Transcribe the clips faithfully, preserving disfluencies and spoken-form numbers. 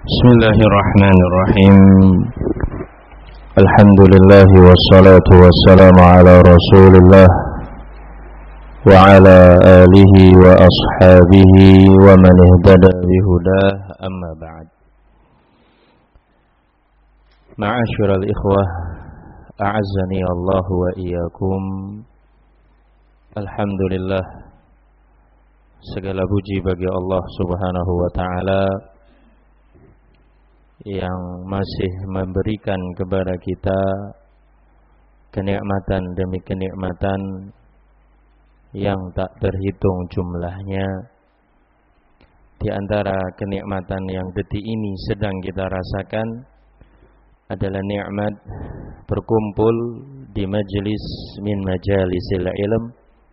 Bismillahirrahmanirrahim. Alhamdulillah wassalatu wassalamu ala Rasulillah wa ala alihi wa ashabihi wa man ihtada bihudah, amma ba'd. Ma'asyiral ikhwah, a'azzani Allah wa iyyakum. Alhamdulillah, segala puji bagi Allah Subhanahu wa taala yang masih memberikan kepada kita kenikmatan demi kenikmatan yang tak terhitung jumlahnya. Di antara kenikmatan yang detik ini sedang kita rasakan adalah nikmat berkumpul di majelis min majalisil ilm,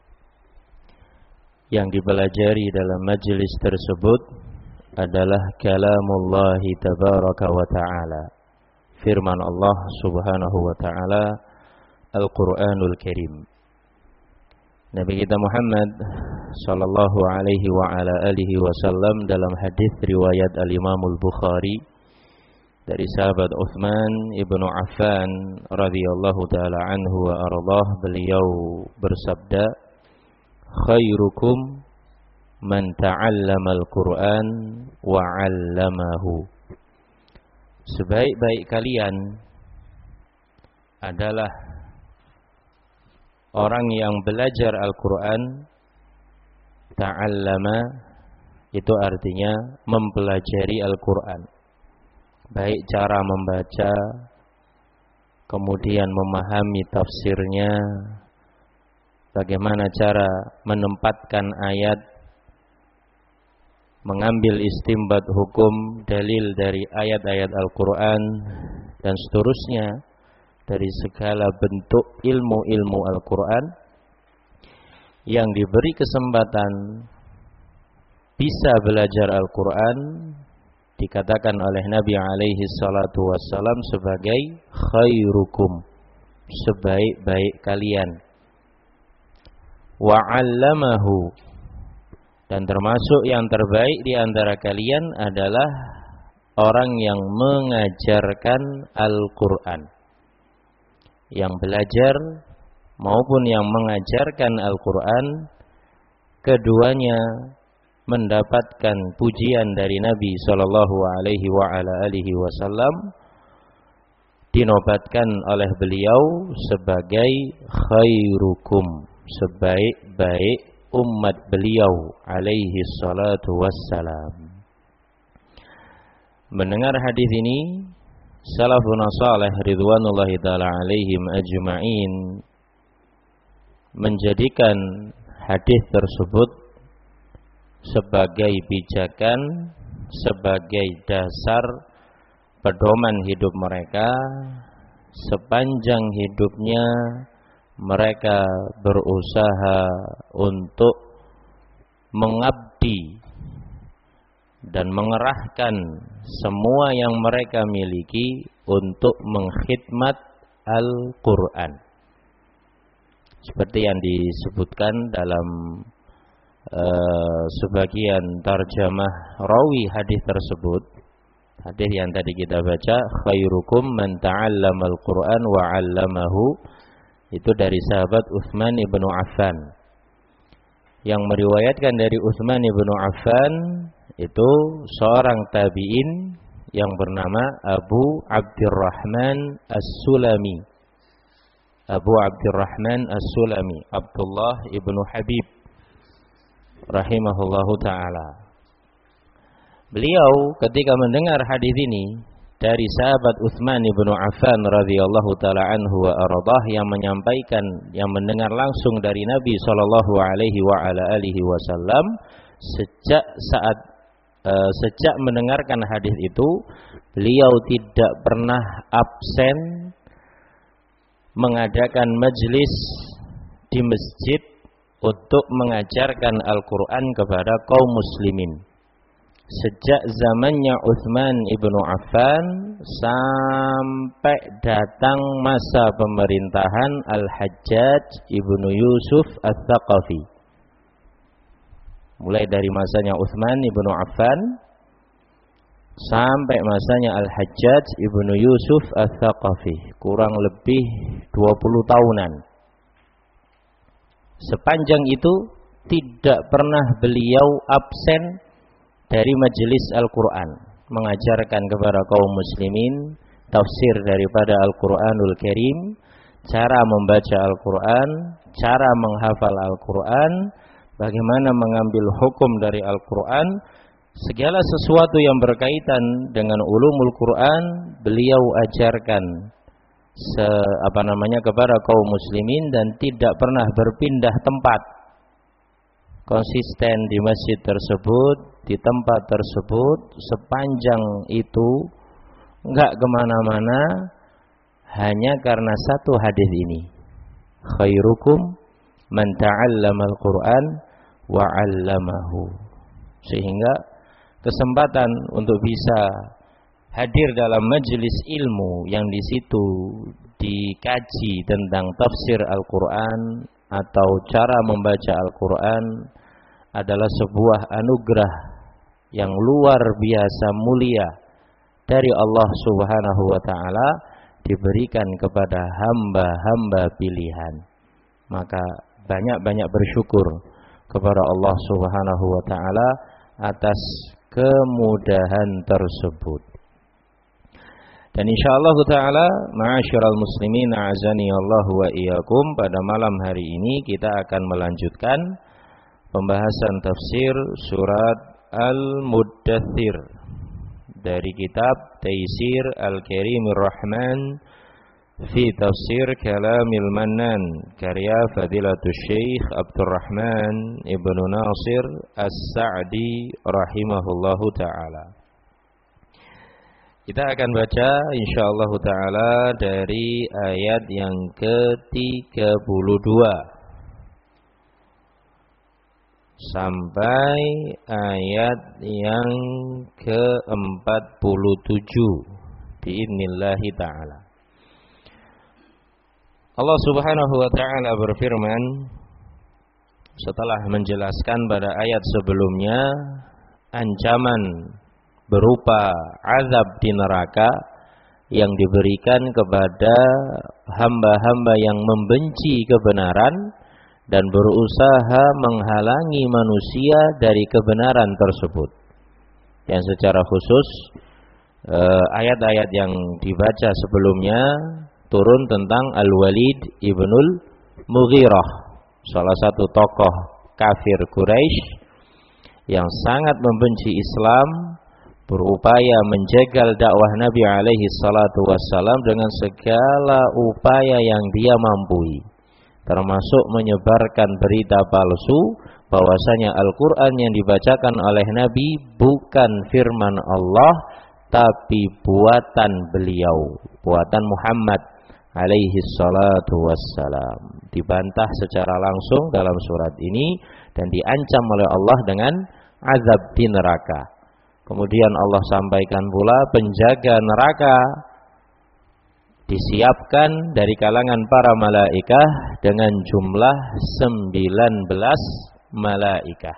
yang dipelajari dalam majelis tersebut adalah kalamullah tabaraka wa ta'ala, firman Allah subhanahu wa ta'ala, Al-Quranul Karim. Nabi kita Muhammad sallallahu alaihi wa ala alihi wasallam dalam hadis riwayat Al-Imam Al-Bukhari dari sahabat Uthman ibnu Affan radhiyallahu ta'ala anhu wa ardhah, beliau bersabda, khairukum man ta'allama al-Quran wa 'allamahu. Sebaik-baik kalian adalah orang yang belajar Al-Quran. Ta'allama itu artinya mempelajari Al-Quran, baik cara membaca, kemudian memahami tafsirnya, bagaimana cara menempatkan ayat, mengambil istimbat hukum dalil dari ayat-ayat Al-Quran, dan seterusnya dari segala bentuk ilmu-ilmu Al-Quran yang diberi kesempatan bisa belajar Al-Quran, dikatakan oleh Nabi alaihi salatu wassalam sebagai khairukum, sebaik-baik kalian, wa 'allamahu, dan termasuk yang terbaik di antara kalian adalah orang yang mengajarkan Al-Quran. Yang belajar maupun yang mengajarkan Al-Quran, keduanya mendapatkan pujian dari Nabi sallallahu alaihi wa ala alihi wasallam, dinobatkan oleh beliau sebagai khairukum, sebaik-baik umat beliau alaihi salatu wassalam. Mendengar hadis ini, salafun salih ridwanullahi ta'ala alaihim ajma'in menjadikan hadis tersebut sebagai pijakan, sebagai dasar pedoman hidup mereka. Sepanjang hidupnya mereka berusaha untuk mengabdi dan mengerahkan semua yang mereka miliki untuk mengkhidmat Al-Quran, seperti yang disebutkan dalam uh, sebagian tarjamah rawi hadis tersebut. Hadis yang tadi kita baca, khairukum man ta'allama al-Quran wa 'allamahu, itu dari sahabat Uthman ibnu Affan. Yang meriwayatkan dari Uthman ibnu Affan itu seorang tabi'in yang bernama Abu Abdurrahman As-Sulami. Abu Abdurrahman As-Sulami, Abdullah ibnu Habib rahimahullahu ta'ala. Beliau ketika mendengar hadis ini dari sahabat Uthman ibnu Affan radhiyallahu ta'ala anhu wa ardhah, yang menyampaikan, yang mendengar langsung dari Nabi sallallahu alaihi wa ala alihi wasallam, sejak saat uh, sejak mendengarkan hadis itu, beliau tidak pernah absen mengadakan majelis di masjid untuk mengajarkan Al-Quran kepada kaum muslimin. Sejak zamannya Uthman ibnu Affan sampai datang masa pemerintahan Al-Hajjaj ibnu Yusuf Al-Thaqafi. Mulai dari masanya Uthman ibnu Affan sampai masanya Al-Hajjaj Ibnu Yusuf Ats-Tsaqafi, kurang lebih dua puluh tahunan. Sepanjang itu tidak pernah beliau absen dari majelis Al-Quran, mengajarkan kepada kaum muslimin tafsir daripada Al-Quranul Karim, cara membaca Al-Quran, cara menghafal Al-Quran, bagaimana mengambil hukum dari Al-Quran, segala sesuatu yang berkaitan dengan ulumul Quran beliau ajarkan se, apa namanya kepada kaum muslimin dan tidak pernah berpindah tempat. Konsisten di masjid tersebut, di tempat tersebut sepanjang itu, enggak kemana-mana, hanya karena satu hadis ini, khairukum man ta'allamal Qur'an wa 'allamahu. Sehingga kesempatan untuk bisa hadir dalam majelis ilmu yang di situ dikaji tentang tafsir Al-Qur'an atau cara membaca Al-Qur'an adalah sebuah anugerah yang luar biasa mulia dari Allah Subhanahu wa taala, diberikan kepada hamba-hamba pilihan. Maka banyak-banyak bersyukur kepada Allah Subhanahu wa taala atas kemudahan tersebut. Dan insyaallah taala, ma'asyiral muslimin a'azani Allah wa iyyakum, pada malam hari ini kita akan melanjutkan pembahasan tafsir surat Al-Muddathir dari kitab Taisir Al-Karimir Rahman fi Tafsir Kalamil Mannan, karya Fadilatul Syekh Abdurrahman Ibnu Nasir As-Sa'di rahimahullahu taala. Kita akan baca insyaallah taala dari ayat yang ke tiga puluh dua sampai ayat yang ke empat puluh tujuh biidznillah taala. Allah Subhanahu wa taala berfirman setelah menjelaskan pada ayat sebelumnya ancaman berupa azab di neraka yang diberikan kepada hamba-hamba yang membenci kebenaran dan berusaha menghalangi manusia dari kebenaran tersebut. Yang secara khusus ayat-ayat yang dibaca sebelumnya turun tentang Al-Walid ibnul Mughirah, salah satu tokoh kafir Quraisy yang sangat membenci Islam, berupaya menjegal dakwah Nabi alaihi salatu wassalam dengan segala upaya yang dia mampu, termasuk menyebarkan berita palsu bahwasanya Al-Quran yang dibacakan oleh Nabi bukan firman Allah tapi buatan beliau, buatan Muhammad alaihi salatu wassalam. Dibantah secara langsung dalam surat ini dan diancam oleh Allah dengan azab di neraka. Kemudian Allah sampaikan pula penjaga neraka disiapkan dari kalangan para malaikah dengan jumlah sembilan belas malaikah.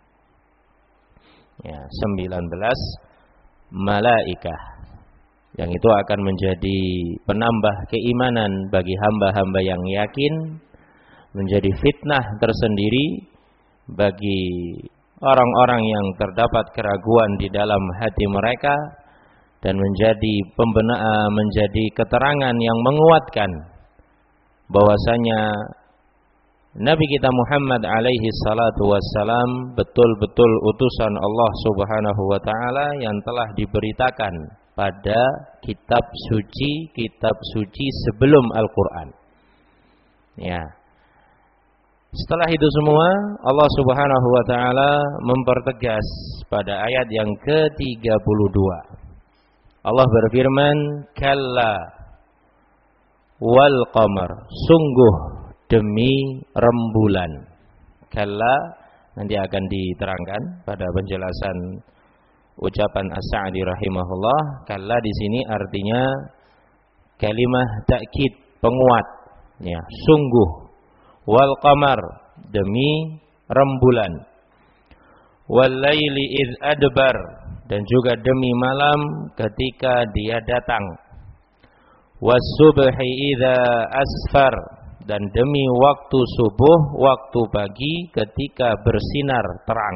Ya, sembilan belas malaikah. Yang itu akan menjadi penambah keimanan bagi hamba-hamba yang yakin, menjadi fitnah tersendiri bagi orang-orang yang terdapat keraguan di dalam hati mereka, dan menjadi pembenaran, menjadi keterangan yang menguatkan bahwasanya Nabi kita Muhammad alaihi salatu wassalam betul-betul utusan Allah Subhanahu wa taala yang telah diberitakan pada kitab suci, kitab suci sebelum Al-Qur'an. Ya. Setelah itu semua, Allah Subhanahu wa taala mempertegas pada ayat yang ke tiga puluh dua. Allah berfirman, "Kalla wal qamar." Sungguh demi rembulan. Kalla nanti akan diterangkan pada penjelasan ucapan As-Sa'di rahimahullah. Kalla di sini artinya kalimah takkid, penguat. Ya, sungguh. Wal qamar, demi rembulan. Wal laili idz adbar, dan juga demi malam ketika dia datang. Was-subhi idza asfar, dan demi waktu subuh, waktu pagi ketika bersinar terang.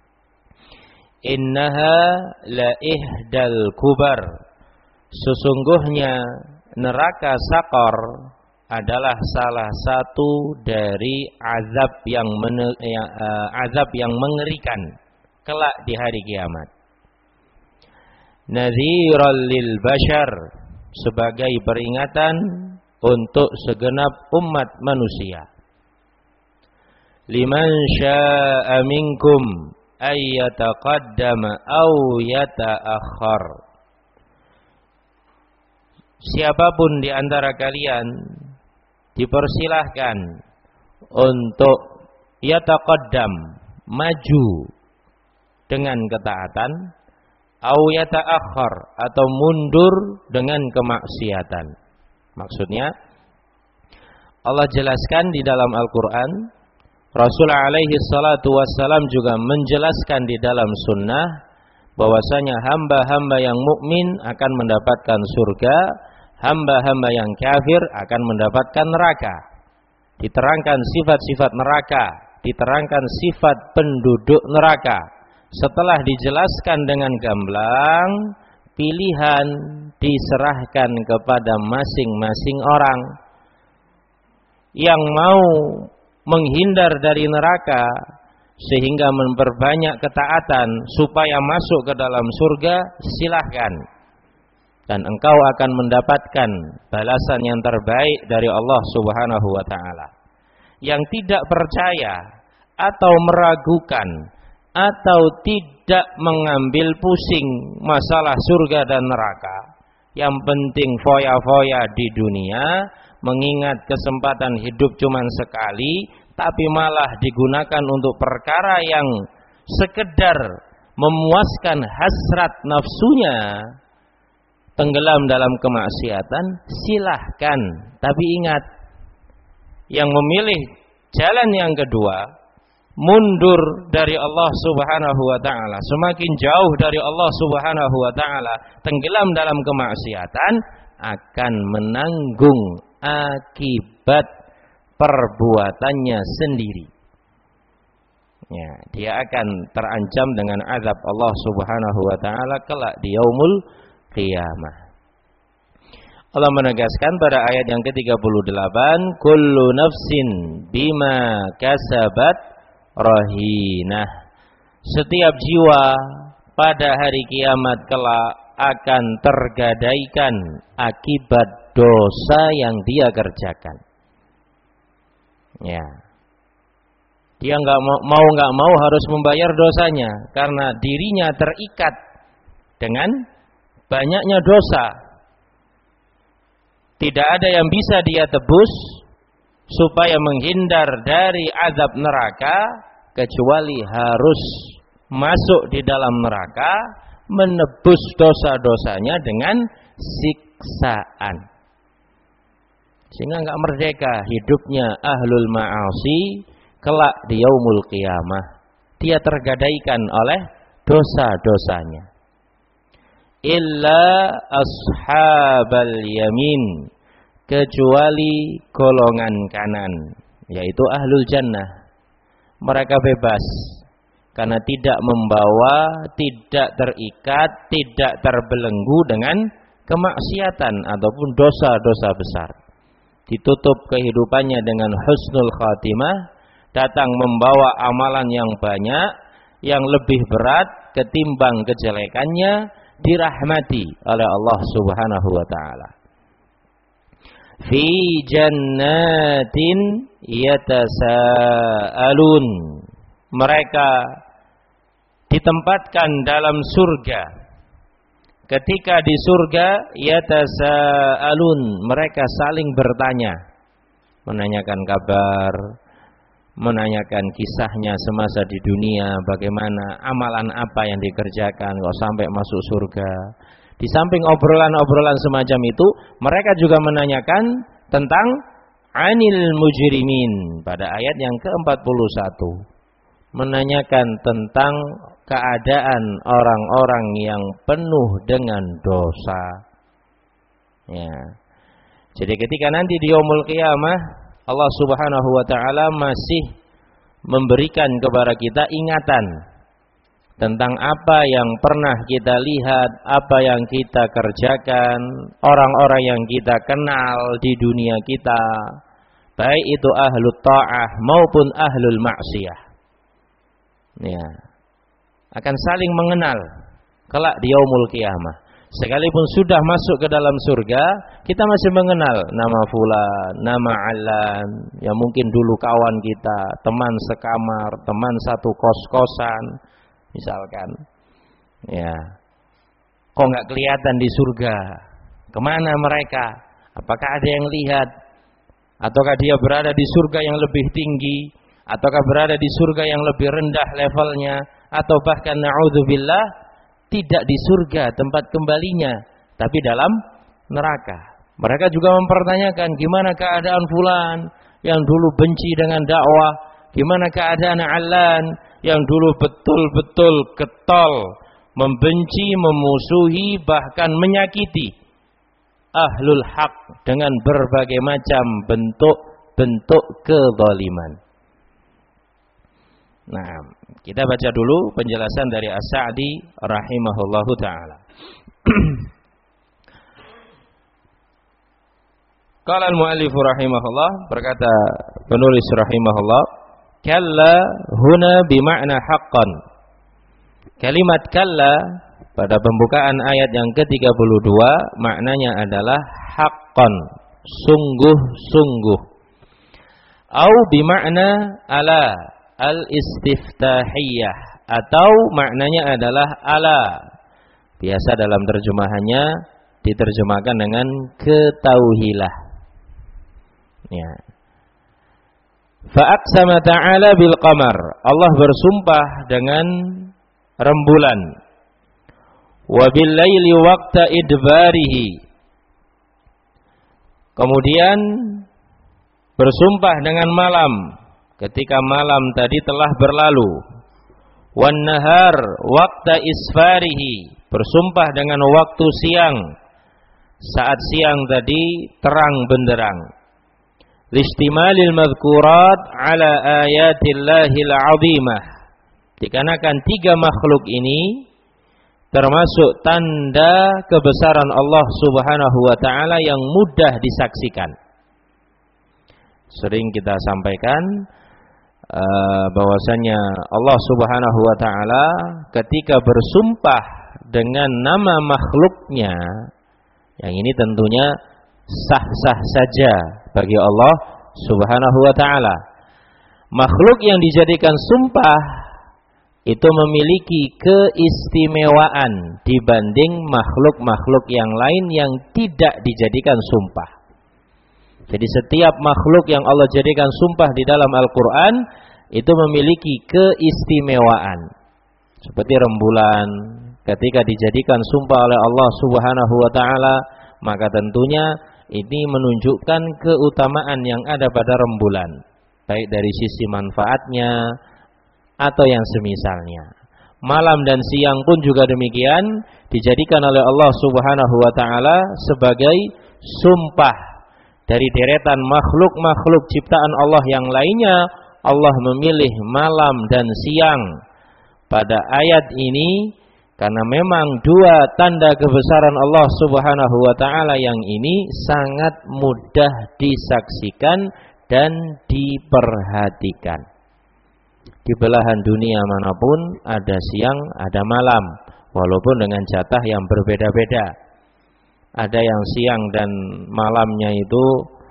Innaha la ihdal kubar, sesungguhnya neraka Saqar adalah salah satu dari azab yang, men- yang uh, azab yang mengerikan kelak di hari kiamat. Nadhiran lil bashar, sebagai peringatan untuk segenap umat manusia. Liman syaa'a minkum ay yataqaddama aw yata'akhkhar. Siapapun di antara kalian dipersilahkan untuk yataqaddam, maju dengan ketaatan, au yata'akhkhar, atau mundur dengan kemaksiatan. Maksudnya Allah jelaskan di dalam Al-Qur'an, Rasul alaihi salatu wassalam juga menjelaskan di dalam sunnah bahwasanya hamba-hamba yang mukmin akan mendapatkan surga, hamba-hamba yang kafir akan mendapatkan neraka. Diterangkan sifat-sifat neraka, diterangkan sifat penduduk neraka. Setelah dijelaskan dengan gamblang, pilihan diserahkan kepada masing-masing orang. Yang mau menghindar dari neraka sehingga memperbanyak ketaatan supaya masuk ke dalam surga, silahkan. Dan engkau akan mendapatkan balasan yang terbaik dari Allah Subhanahu wa ta'ala. Yang tidak percaya atau meragukan atau tidak mengambil pusing masalah surga dan neraka, yang penting foya-foya di dunia, mengingat kesempatan hidup cuma sekali, tapi malah digunakan untuk perkara yang sekedar memuaskan hasrat nafsunya, tenggelam dalam kemaksiatan, silahkan. Tapi ingat, yang memilih jalan yang kedua, mundur dari Allah Subhanahu wa ta'ala, semakin jauh dari Allah Subhanahu wa ta'ala, tenggelam dalam kemaksiatan, akan menanggung akibat perbuatannya sendiri. Ya, dia akan terancam dengan azab Allah Subhanahu wa ta'ala kelak di yaumul qiyamah. Allah menegaskan pada ayat yang ke tiga puluh delapan, kullu nafsin bima kasabat rahinah. Setiap jiwa pada hari kiamat kelak akan tergadaikan akibat dosa yang dia kerjakan. Ya, dia nggak mau, mau nggak mau harus membayar dosanya karena dirinya terikat dengan banyaknya dosa. Tidak ada yang bisa dia tebus supaya menghindar dari azab neraka kecuali harus masuk di dalam neraka, menebus dosa-dosanya dengan siksaan. Sehingga enggak merdeka hidupnya ahlul ma'asi kelak di yaumul qiyamah. Dia tergadaikan oleh dosa-dosanya. Illa ashabal yamin, kecuali golongan kanan, yaitu ahlul jannah. Mereka bebas karena tidak membawa, tidak terikat, tidak terbelenggu dengan kemaksiatan ataupun dosa-dosa besar. Ditutup kehidupannya dengan husnul khatimah, datang membawa amalan yang banyak, yang lebih berat ketimbang kejelekannya, dirahmati oleh Allah Subhanahu wa ta'ala. Fi jannatin yatasaalun, mereka ditempatkan dalam surga. Ketika di surga, yatasaalun, mereka saling bertanya, menanyakan kabar, menanyakan kisahnya semasa di dunia, bagaimana amalan apa yang dikerjakan kok sampai masuk surga. Di samping obrolan-obrolan semacam itu, mereka juga menanyakan tentang anil mujrimin pada ayat yang ke empat puluh satu, menanyakan tentang keadaan orang-orang yang penuh dengan dosa. Ya. Jadi ketika nanti di yaumul qiyamah Allah Subhanahu wa taala masih memberikan kepada kita ingatan tentang apa yang pernah kita lihat, apa yang kita kerjakan, orang-orang yang kita kenal di dunia kita, baik itu ahlul ta'ah maupun ahlul maksiyah. Ya. Akan saling mengenal kelak di yaumul qiyamah. Sekalipun sudah masuk ke dalam surga, kita masih mengenal nama fulan, nama alan, yang mungkin dulu kawan kita, teman sekamar, teman satu kos-kosan, misalkan. Ya. Kok nggak kelihatan di surga? Kemana mereka? Apakah ada yang lihat? Ataukah dia berada di surga yang lebih tinggi? Ataukah berada di surga yang lebih rendah levelnya? Atau bahkan na'udzubillah tidak di surga tempat kembalinya, tapi dalam neraka. Mereka juga mempertanyakan gimana keadaan fulan yang dulu benci dengan dakwah, gimana keadaan alan yang dulu betul-betul getol, membenci, memusuhi, bahkan menyakiti ahlul haq dengan berbagai macam bentuk-bentuk kezaliman. Nah, kita baca dulu penjelasan dari As-Sa'di rahimahullahu ta'ala. Qala al-mu'allif rahimahullah, berkata penulis rahimahullah, kalla huna bima'na haqqan. Kalimat kalla pada pembukaan ayat yang ke tiga puluh dua maknanya adalah haqqan, sungguh-sungguh. Au bima'na ala al-istiftahiyah, atau maknanya adalah ala. Biasa dalam terjemahannya diterjemahkan dengan ketahuilah. Ya. Fa'aqsama ta'ala bil qamar. Allah bersumpah dengan rembulan. Wa bil laili waqta idbarihi. Kemudian bersumpah dengan malam ketika malam tadi telah berlalu. Wan nahar waqta isfarihi, bersumpah dengan waktu siang saat siang tadi terang benderang. Listimalil madhkurat ala ayatillahil azimah, dikarenakan tiga makhluk ini termasuk tanda kebesaran Allah Subhanahu wa taala yang mudah disaksikan. Sering kita sampaikan Uh, bahwasanya Allah Subhanahu wa taala ketika bersumpah dengan nama makhluknya, yang ini tentunya sah-sah saja bagi Allah Subhanahu wa taala. Makhluk yang dijadikan sumpah itu memiliki keistimewaan dibanding makhluk-makhluk yang lain yang tidak dijadikan sumpah. Jadi setiap makhluk yang Allah jadikan sumpah di dalam Al-Quran itu memiliki keistimewaan. Seperti rembulan, ketika dijadikan sumpah oleh Allah Subhanahu wa taala, maka tentunya ini menunjukkan keutamaan yang ada pada rembulan, baik dari sisi manfaatnya atau yang semisalnya. Malam dan siang pun juga demikian, dijadikan oleh Allah Subhanahu wa taala sebagai sumpah. Dari deretan makhluk-makhluk ciptaan Allah yang lainnya, Allah memilih malam dan siang pada ayat ini karena memang dua tanda kebesaran Allah Subhanahu wa taala yang ini sangat mudah disaksikan dan diperhatikan. Di belahan dunia manapun ada siang, ada malam, walaupun dengan jatah yang berbeda-beda. Ada yang siang dan malamnya itu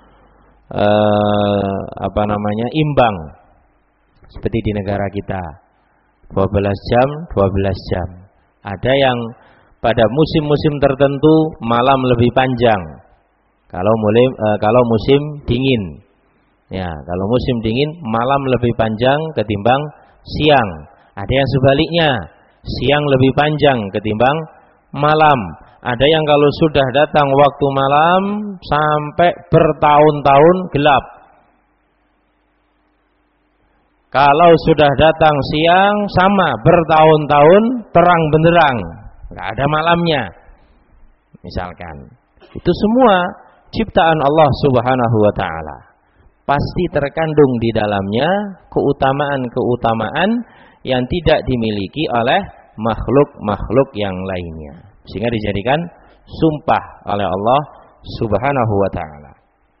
eh, apa namanya imbang, seperti di negara kita dua belas jam, dua belas jam. Ada yang pada musim-musim tertentu malam lebih panjang. Kalau mulai eh, kalau musim dingin, ya kalau musim dingin malam lebih panjang ketimbang siang. Ada yang sebaliknya, siang lebih panjang ketimbang malam. Ada yang kalau sudah datang waktu malam sampai bertahun-tahun gelap. Kalau sudah datang siang sama bertahun-tahun terang benderang, nggak ada malamnya. Misalkan, itu semua ciptaan Allah Subhanahu wa taala. Pasti terkandung di dalamnya keutamaan-keutamaan yang tidak dimiliki oleh makhluk-makhluk yang lainnya. Sehingga dijadikan sumpah oleh Allah Subhanahu wa taala.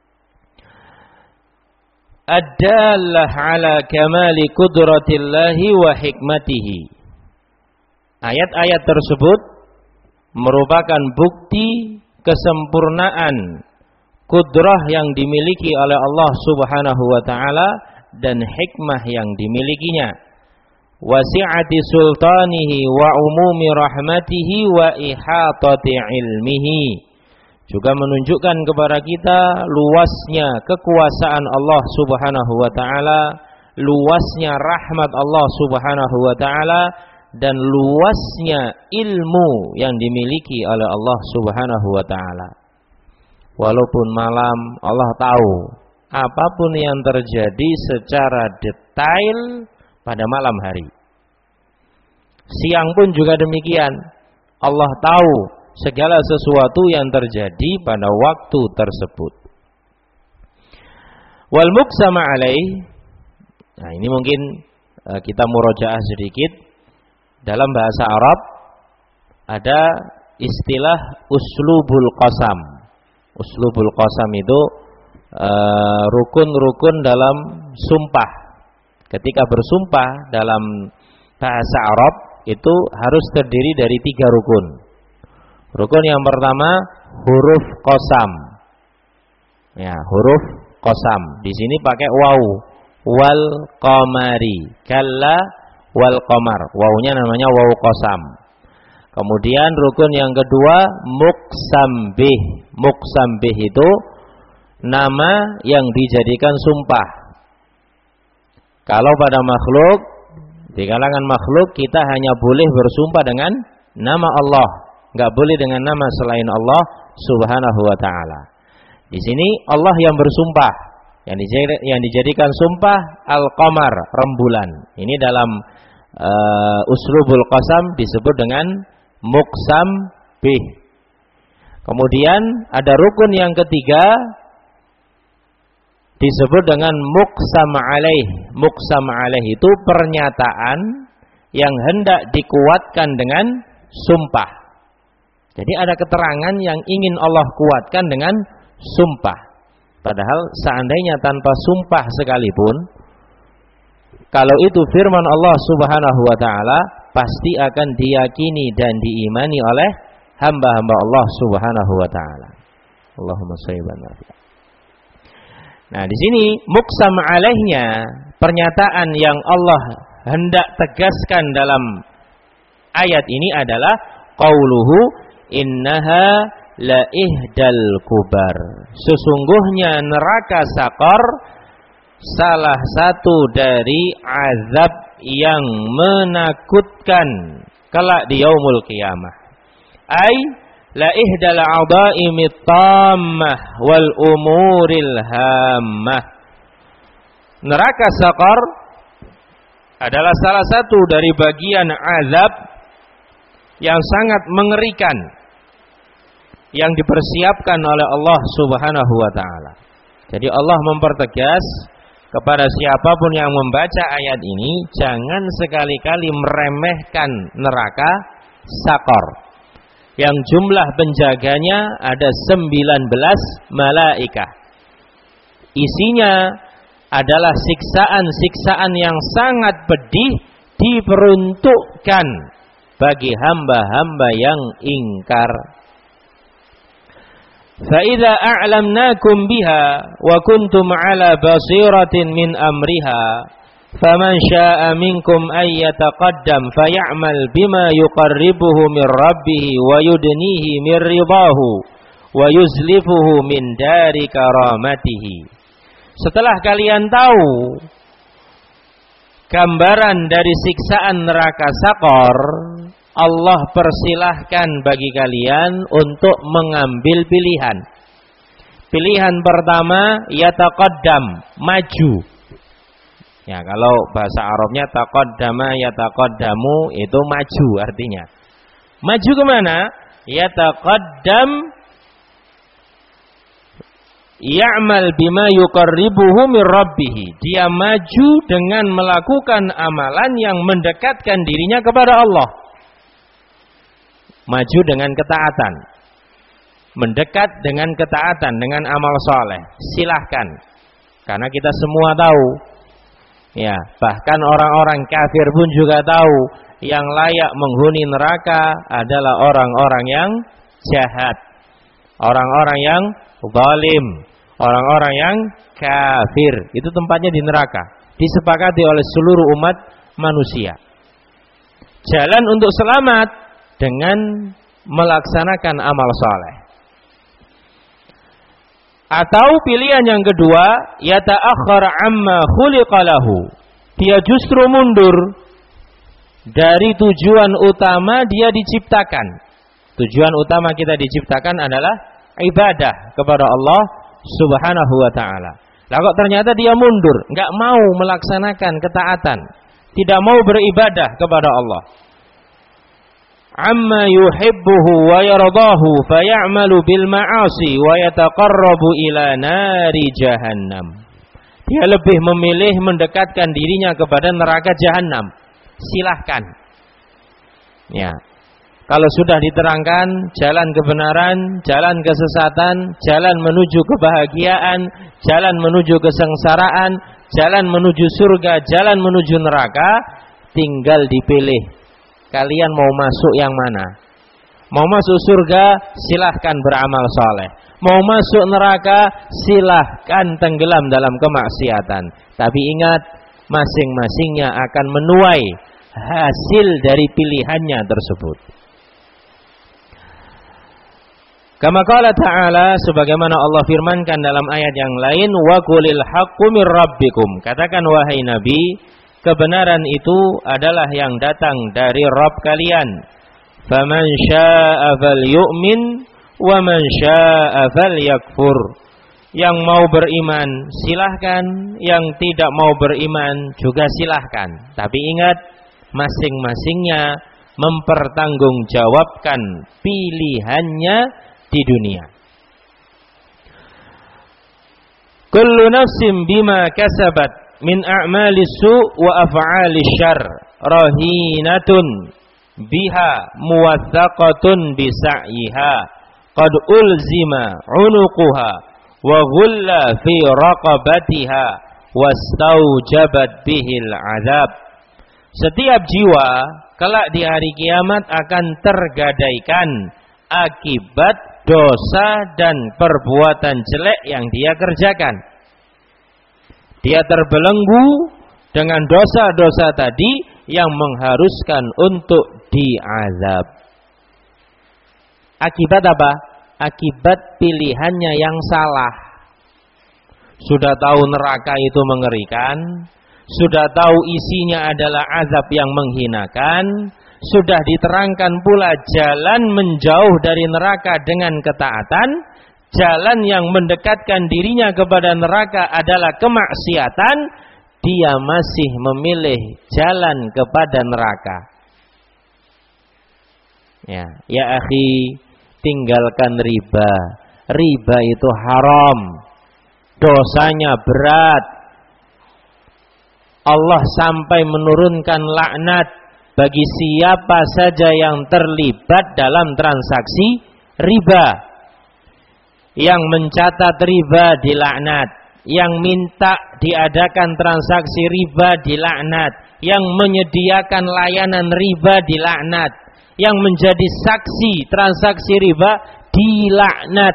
Ad-dallah ala kamali qudratillahi wa hikmatihi. Ayat-ayat tersebut merupakan bukti kesempurnaan kudrah yang dimiliki oleh Allah Subhanahu wa taala dan hikmah yang dimilikinya. Wasi'ati sultanihi wa umumi rahmatihi wa ihatati ilmihi. Juga menunjukkan kepada kita luasnya kekuasaan Allah Subhanahu wa taala, luasnya rahmat Allah Subhanahu wa taala, dan luasnya ilmu yang dimiliki oleh Allah Subhanahu wa taala. Walaupun malam, Allah tahu apapun yang terjadi secara detail pada malam hari. Siang pun juga demikian. Allah tahu segala sesuatu yang terjadi pada waktu tersebut. Wal muqsama alaih. Nah, ini mungkin uh, kita murojaah sedikit. Dalam bahasa Arab ada istilah uslubul qasam. Uslubul qasam itu uh, rukun-rukun dalam sumpah. Ketika bersumpah dalam bahasa Arab itu harus terdiri dari tiga rukun. Rukun yang pertama huruf qasam. Ya, huruf qasam. Di sini pakai waw. Wal qamari. Kalla wal qamar. Wawnya namanya waw qasam. Kemudian rukun yang kedua muqsam bih. Muqsam bih itu nama yang dijadikan sumpah. Kalau pada makhluk, di kalangan makhluk kita hanya boleh bersumpah dengan nama Allah. Enggak boleh dengan nama selain Allah Subhanahu wa taala. Di sini Allah yang bersumpah, yang yang dijadikan sumpah al-qamar, rembulan. Ini dalam uh, uslubul qasam disebut dengan muqsam bih. Kemudian ada rukun yang ketiga disebut dengan muqsam alaih. Muqsam alaih itu pernyataan yang hendak dikuatkan dengan sumpah. Jadi ada keterangan yang ingin Allah kuatkan dengan sumpah. Padahal seandainya tanpa sumpah sekalipun, kalau itu firman Allah Subhanahu wa taala, pasti akan diyakini dan diimani oleh hamba-hamba Allah Subhanahu wa taala. Allahumma shalli wa sallim. Nah, di sini muqsam alaihnya, pernyataan yang Allah hendak tegaskan dalam ayat ini adalah qauluhu innaha la ihdal kubar. Sesungguhnya neraka Saqar salah satu dari azab yang menakutkan kelak di yaumul qiyamah. Ai la ihdal a'dha'imit tammah wal umuril hammah. Neraka Saqar adalah salah satu dari bagian azab yang sangat mengerikan yang dipersiapkan oleh Allah Subhanahu wa taala. Jadi Allah mempertegas kepada siapapun yang membaca ayat ini, jangan sekali-kali meremehkan neraka Saqar. Yang jumlah penjaganya ada sembilan belas malaikah. Isinya adalah siksaan-siksaan yang sangat pedih diperuntukkan bagi hamba-hamba yang ingkar. فَإِذَا أَعْلَمْنَاكُمْ بِهَا وَكُنْتُمْ عَلَى بَصِيرَةٍ مِنْ أَمْرِهَا فَمَنْ شَاءَ مِنْكُمْ أَنْ يَتَقَدَّمْ فَيَعْمَلْ بِمَا يُقَرِّبُهُ مِنْ رَبِّهِ وَيُدْنِيهِ مِنْ رِضَاهُ وَيُزْلِفُهُ مِنْ دَارِ كَرَامَتِهِ. Setelah kalian tahu gambaran dari siksaan neraka Saqar, Allah persilahkan bagi kalian untuk mengambil pilihan. Pilihan pertama, yataqaddam, maju. Ya, kalau bahasa Arabnya taqaddama yataqaddamu itu maju artinya. Maju kemana? Yataqaddam ya'mal bima yuqarribuhu min rabbih. Dia maju dengan melakukan amalan yang mendekatkan dirinya kepada Allah. Maju dengan ketaatan. Mendekat dengan ketaatan, dengan amal soleh. Silahkan. Karena kita semua tahu. Ya, bahkan orang-orang kafir pun juga tahu yang layak menghuni neraka adalah orang-orang yang jahat, orang-orang yang zalim, orang-orang yang kafir. Itu tempatnya di neraka. Disepakati oleh seluruh umat manusia. Jalan untuk selamat dengan melaksanakan amal soleh. Atau pilihan yang kedua, yata'akhkhar amma khuliqalahu. Dia justru mundur dari tujuan utama dia diciptakan. Tujuan utama kita diciptakan adalah ibadah kepada Allah Subhanahu wa taala. Lah kok ternyata dia mundur, enggak mau melaksanakan ketaatan, tidak mau beribadah kepada Allah. Amma yuhibbuhu wa yardahu fayamalu bil ma'asi wa yataqarrabu ila nari jahannam. Dia lebih memilih mendekatkan dirinya kepada neraka jahanam. Silahkan. Ya. Kalau sudah diterangkan jalan kebenaran, jalan kesesatan, jalan menuju kebahagiaan, jalan menuju kesengsaraan, jalan menuju surga, jalan menuju neraka, tinggal dipilih. Kalian mau masuk yang mana? Mau masuk surga, silahkan beramal soleh. Mau masuk neraka, silahkan tenggelam dalam kemaksiatan. Tapi ingat, masing-masingnya akan menuai hasil dari pilihannya tersebut. Kama qala ta'ala, sebagaimana Allah firmankan dalam ayat yang lain, wa qulil haqqu mir rabbikum. Katakan wahai Nabi, kebenaran itu adalah yang datang dari Rabb kalian. Faman syaa'a falyu'min wa man syaa'a falyakfur. Yang mau beriman silahkan, yang tidak mau beriman juga silahkan. Tapi ingat, masing-masingnya mempertanggungjawabkan pilihannya di dunia. Kullu nafsin bima kasabat min a'mali su' wa af'ali syarr rahinatun biha muwaththaqatun bi sa'yiha qad ulzima 'unuquha wa ghulla fi raqabatiha wastaujabat bihil 'adzab. Setiap jiwa kelak di hari kiamat akan tergadaikan akibat dosa dan perbuatan jelek yang dia kerjakan. Dia terbelenggu dengan dosa-dosa tadi yang mengharuskan untuk diazab. Akibat apa? Akibat pilihannya yang salah. Sudah tahu neraka itu mengerikan, sudah tahu isinya adalah azab yang menghinakan, sudah diterangkan pula jalan menjauh dari neraka dengan ketaatan, jalan yang mendekatkan dirinya kepada neraka adalah kemaksiatan, dia masih memilih jalan kepada neraka. Ya, ya akhi, tinggalkan riba. Riba itu haram. Dosanya berat. Allah sampai menurunkan laknat bagi siapa saja yang terlibat dalam transaksi riba. Yang mencatat riba dilaknat, yang minta diadakan transaksi riba dilaknat, yang menyediakan layanan riba dilaknat, yang menjadi saksi transaksi riba dilaknat.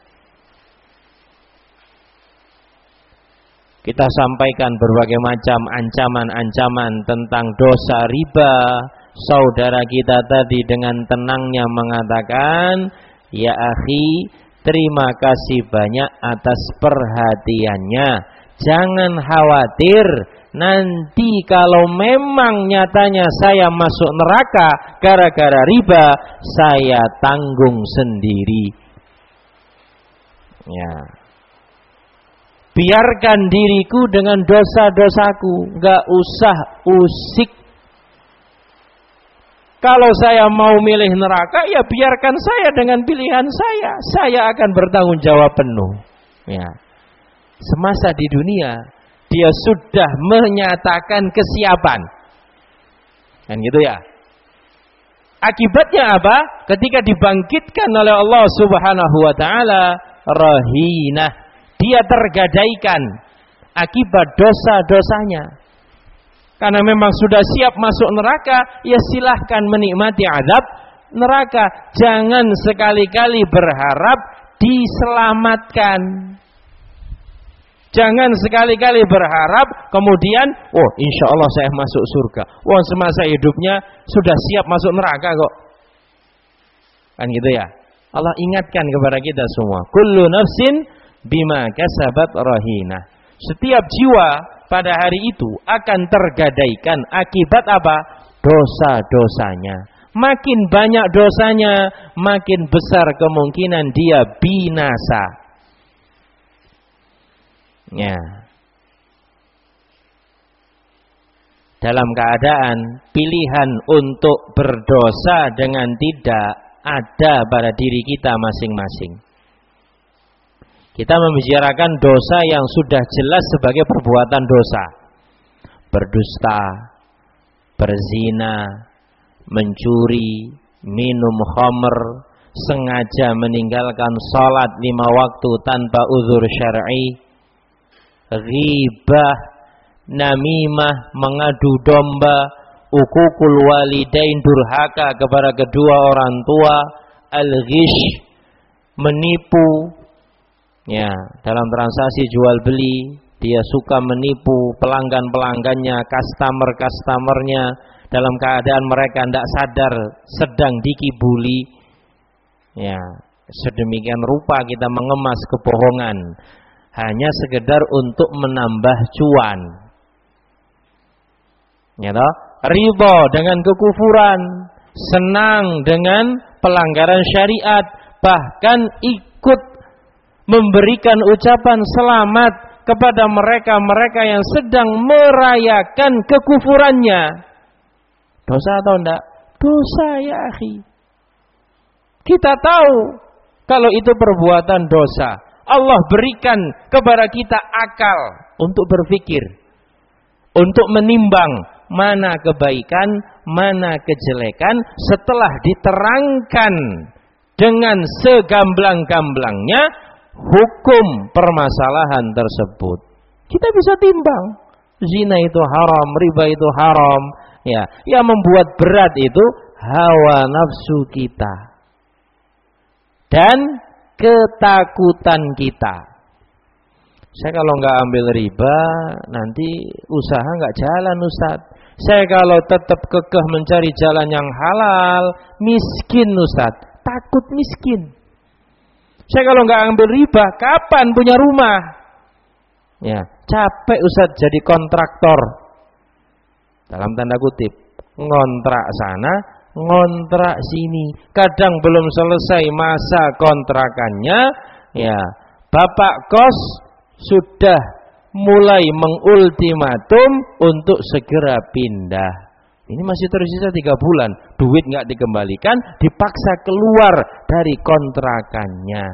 Kita sampaikan berbagai macam ancaman-ancaman tentang dosa riba. Saudara kita tadi dengan tenangnya mengatakan, ya akhi, terima kasih banyak atas perhatiannya. Jangan khawatir, nanti kalau memang nyatanya saya masuk neraka gara-gara riba, saya tanggung sendiri. Ya. Biarkan diriku dengan dosa-dosaku, enggak usah usik. Kalau saya mau milih neraka, ya biarkan saya dengan pilihan saya. Saya akan bertanggung jawab penuh. Ya. Semasa di dunia, dia sudah menyatakan kesiapan. Kan gitu ya. Akibatnya apa? Ketika dibangkitkan oleh Allah Subhanahu wa taala, rahinah, dia tergadaikan akibat dosa-dosanya. Karena memang sudah siap masuk neraka, ya silahkan menikmati azab neraka. Jangan sekali-kali berharap diselamatkan. Jangan sekali-kali berharap kemudian, oh insya Allah saya masuk surga. Wah, semasa hidupnya sudah siap masuk neraka kok. Kan gitu ya. Allah ingatkan kepada kita semua. Kullu nafsin bima kasabat rahinah. Setiap jiwa pada hari itu akan tergadaikan akibat apa? Dosa-dosanya. Makin banyak dosanya, makin besar kemungkinan dia binasa. Ya. Dalam keadaan pilihan untuk berdosa dengan tidak ada pada diri kita masing-masing. Kita membicarakan dosa yang sudah jelas sebagai perbuatan dosa. Berdusta, berzina, mencuri, minum khamr, sengaja meninggalkan salat lima waktu tanpa uzur syar'i, ghibah, namimah, mengadu domba, ukukul walidain, durhaka kepada kedua orang tua, al-ghish, menipu. Ya, dalam transaksi jual beli dia suka menipu pelanggan-pelanggannya, customer-customernya, dalam keadaan mereka tidak sadar sedang dikibuli. Ya, sedemikian rupa kita mengemas kebohongan hanya sekedar untuk menambah cuan. Ya toh? Ridha dengan kekufuran, senang dengan pelanggaran syariat, bahkan ikut memberikan ucapan selamat kepada mereka-mereka yang sedang merayakan kekufurannya. Dosa atau enggak? Dosa ya akhi. Kita tahu kalau itu perbuatan dosa. Allah berikan kepada kita akal untuk berpikir, untuk menimbang mana kebaikan, mana kejelekan setelah diterangkan dengan segamblang-gamblangnya hukum permasalahan tersebut. Kita bisa timbang. Zina itu haram, riba itu haram. Ya, yang membuat berat itu hawa nafsu kita dan ketakutan kita. Saya kalau nggak ambil riba, nanti usaha nggak jalan, Ustaz. Saya kalau tetap kekeh mencari jalan yang halal, miskin, Ustaz. Takut miskin. Saya kalau nggak ambil riba, kapan punya rumah? Ya, capek Ustaz jadi kontraktor. Dalam tanda kutip, ngontrak sana, ngontrak sini. Kadang belum selesai masa kontrakannya, ya, bapak kos sudah mulai mengultimatum untuk segera pindah. Ini masih tersisa tiga bulan, duit nggak dikembalikan, dipaksa keluar dari kontrakannya.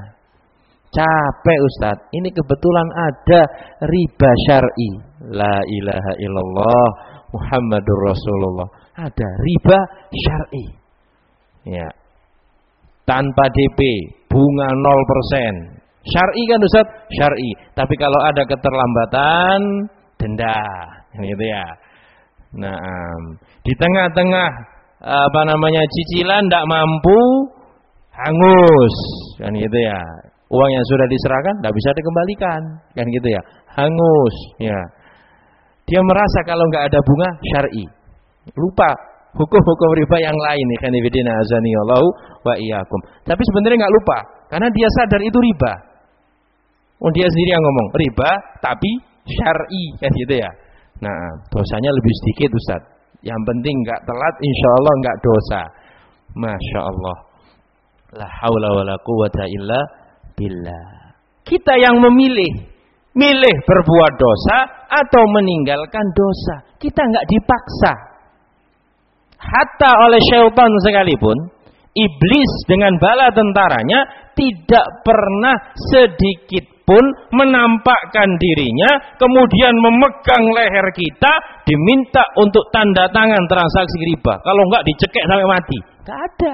Capek Ustaz. Ini kebetulan ada riba syar'i. La ilaha illallah Muhammadur Rasulullah. Ada riba syar'i. Ya. Tanpa D P, bunga nol persen. Syar'i kan Ustaz? Syar'i. Tapi kalau ada keterlambatan, denda. Gitu ya. Nah, di tengah-tengah apa namanya cicilan tidak mampu, hangus, kan gitu ya. Uang yang sudah diserahkan tidak bisa dikembalikan, kan gitu ya. Hangus, ya. Dia merasa kalau nggak ada bunga syar'i, lupa hukum-hukum riba yang lain. Kan ibadina azani Allah wa iyyakum. Tapi sebenarnya nggak lupa, karena dia sadar itu riba. Oh, dia sendiri yang ngomong riba, tapi syar'i, kan gitu ya. Nah, dosanya lebih sedikit Ustaz. Yang penting enggak telat, insya Allah enggak dosa. Masya Allah. La haula wa la quwata illa billah. Kita yang memilih milih berbuat dosa atau meninggalkan dosa. Kita nggak dipaksa. Hatta oleh syaitan sekalipun, iblis dengan bala tentaranya tidak pernah sedikit pun menampakkan dirinya, kemudian memegang leher kita, diminta untuk tanda tangan transaksi riba. Kalau enggak dicekek sampai mati. Enggak ada.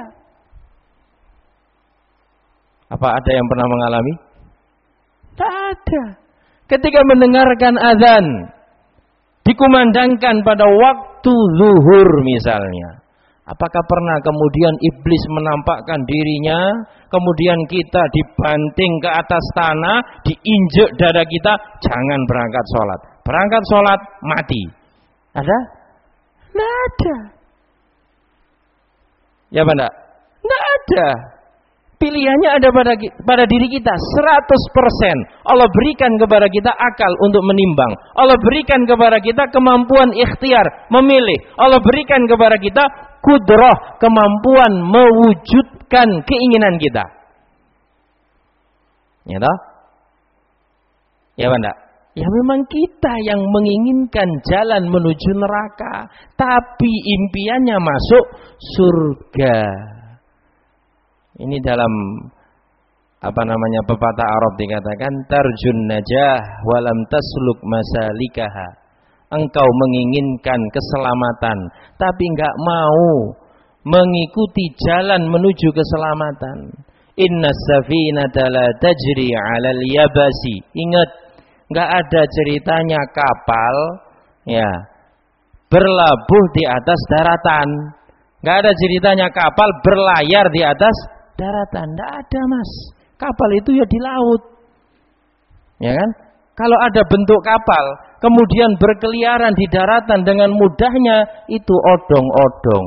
Apa ada yang pernah mengalami? Enggak ada. Ketika mendengarkan azan, dikumandangkan pada waktu zuhur misalnya, apakah pernah kemudian iblis menampakkan dirinya, kemudian kita dibanting ke atas tanah, diinjek dada kita, jangan berangkat sholat. Berangkat sholat, mati. Ada? Tidak ada. Ya apa enggak? Tidak ada. Pilihannya ada pada pada diri kita seratus persen. Allah berikan kepada kita akal untuk menimbang. Allah berikan kepada kita kemampuan ikhtiar, memilih. Allah berikan kepada kita kudrah, kemampuan mewujudkan keinginan kita. Ya toh? Ya apa enggak? Ya memang kita yang menginginkan jalan menuju neraka, tapi impiannya masuk surga. Ini dalam apa namanya pepatah Arab dikatakan tarjun najah walam tasluk masalikaha. Engkau menginginkan keselamatan tapi enggak mau mengikuti jalan menuju keselamatan. Innas safinata la tajri 'alal yabasi. Ingat, enggak ada ceritanya kapal ya berlabuh di atas daratan. Enggak ada ceritanya kapal berlayar di atas daratan. Enggak ada, Mas. Kapal itu ya di laut. Ya kan? Kalau ada bentuk kapal kemudian berkeliaran di daratan dengan mudahnya, itu odong-odong.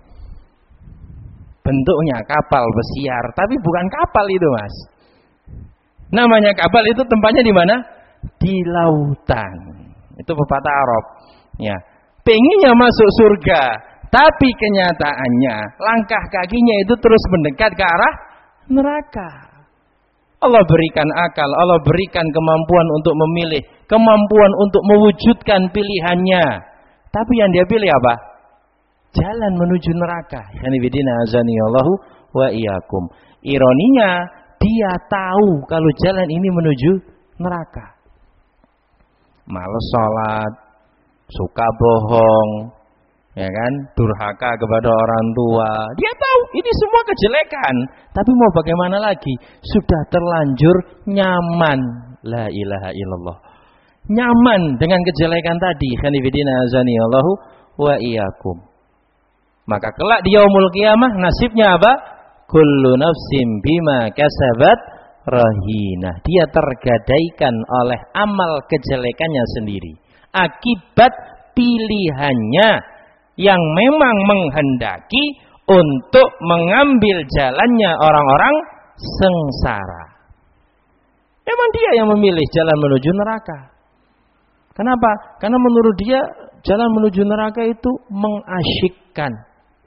Bentuknya kapal pesiar, tapi bukan kapal itu, Mas. Namanya kapal itu tempatnya di mana? Di lautan. Itu pepatah Arab. Ya. Pengennya masuk surga, tapi kenyataannya langkah kakinya itu terus mendekat ke arah neraka. Allah berikan akal, Allah berikan kemampuan untuk memilih, kemampuan untuk mewujudkan pilihannya. Tapi yang dia pilih apa? Jalan menuju neraka. Yanibidina azaniyallahu wa iyyakum. Ironinya, dia tahu kalau jalan ini menuju neraka. Males sholat, suka bohong, ya kan, durhaka kepada orang tua. Dia tahu ini semua kejelekan, tapi mau bagaimana lagi? Sudah terlanjur nyaman. La ilaha illallah. Nyaman dengan kejelekan tadi. Khanifidina azaniyallahu wa iyyakum. Maka kelak di yaumul qiyamah nasibnya apa? Kullu nafsin bima kasabat rahinah. Dia tergadaikan oleh amal kejelekannya sendiri. Akibat pilihannya yang memang menghendaki untuk mengambil jalannya orang-orang sengsara. Memang dia yang memilih jalan menuju neraka. Kenapa? Karena menurut dia jalan menuju neraka itu mengasyikkan,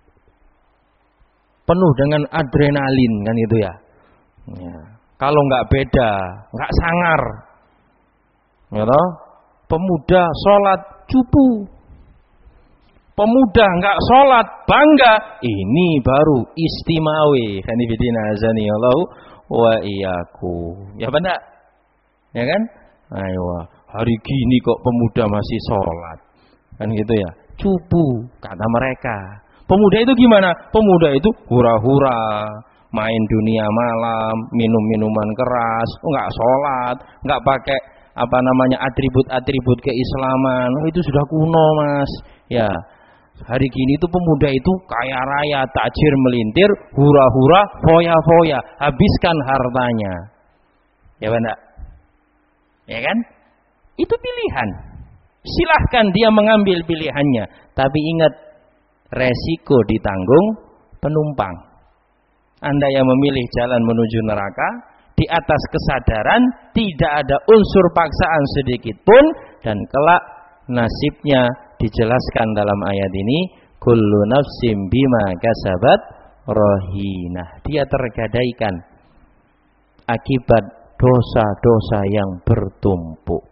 penuh dengan adrenalin, kan itu ya. Ya. Kalau nggak beda, nggak sangar. Ya toh? Pemuda sholat cupu. Pemuda enggak sholat bangga, ini baru istimawi. Khanifidina azaniyallahu wa iyyakum. Ya benar? Ya kan? Ayo, hari gini kok pemuda masih sholat, kan gitu ya? Cupu kata mereka. Pemuda itu gimana? Pemuda itu hura-hura, main dunia malam, minum minuman keras, enggak sholat, enggak pakai apa namanya atribut-atribut keislaman. Oh, itu sudah kuno, Mas. Ya. Hari gini itu pemuda itu kaya raya, tajir melintir, hura-hura, foya-foya, habiskan hartanya. Ya benar? Ya kan? Itu pilihan. Silahkan dia mengambil pilihannya, tapi ingat resiko ditanggung penumpang. Anda yang memilih jalan menuju neraka, di atas kesadaran, tidak ada unsur paksaan sedikit pun, dan kelak nasibnya dijelaskan dalam ayat ini, kullu nafsim bima kasabat rahinah. Dia tergadaikan akibat dosa-dosa yang bertumpuk.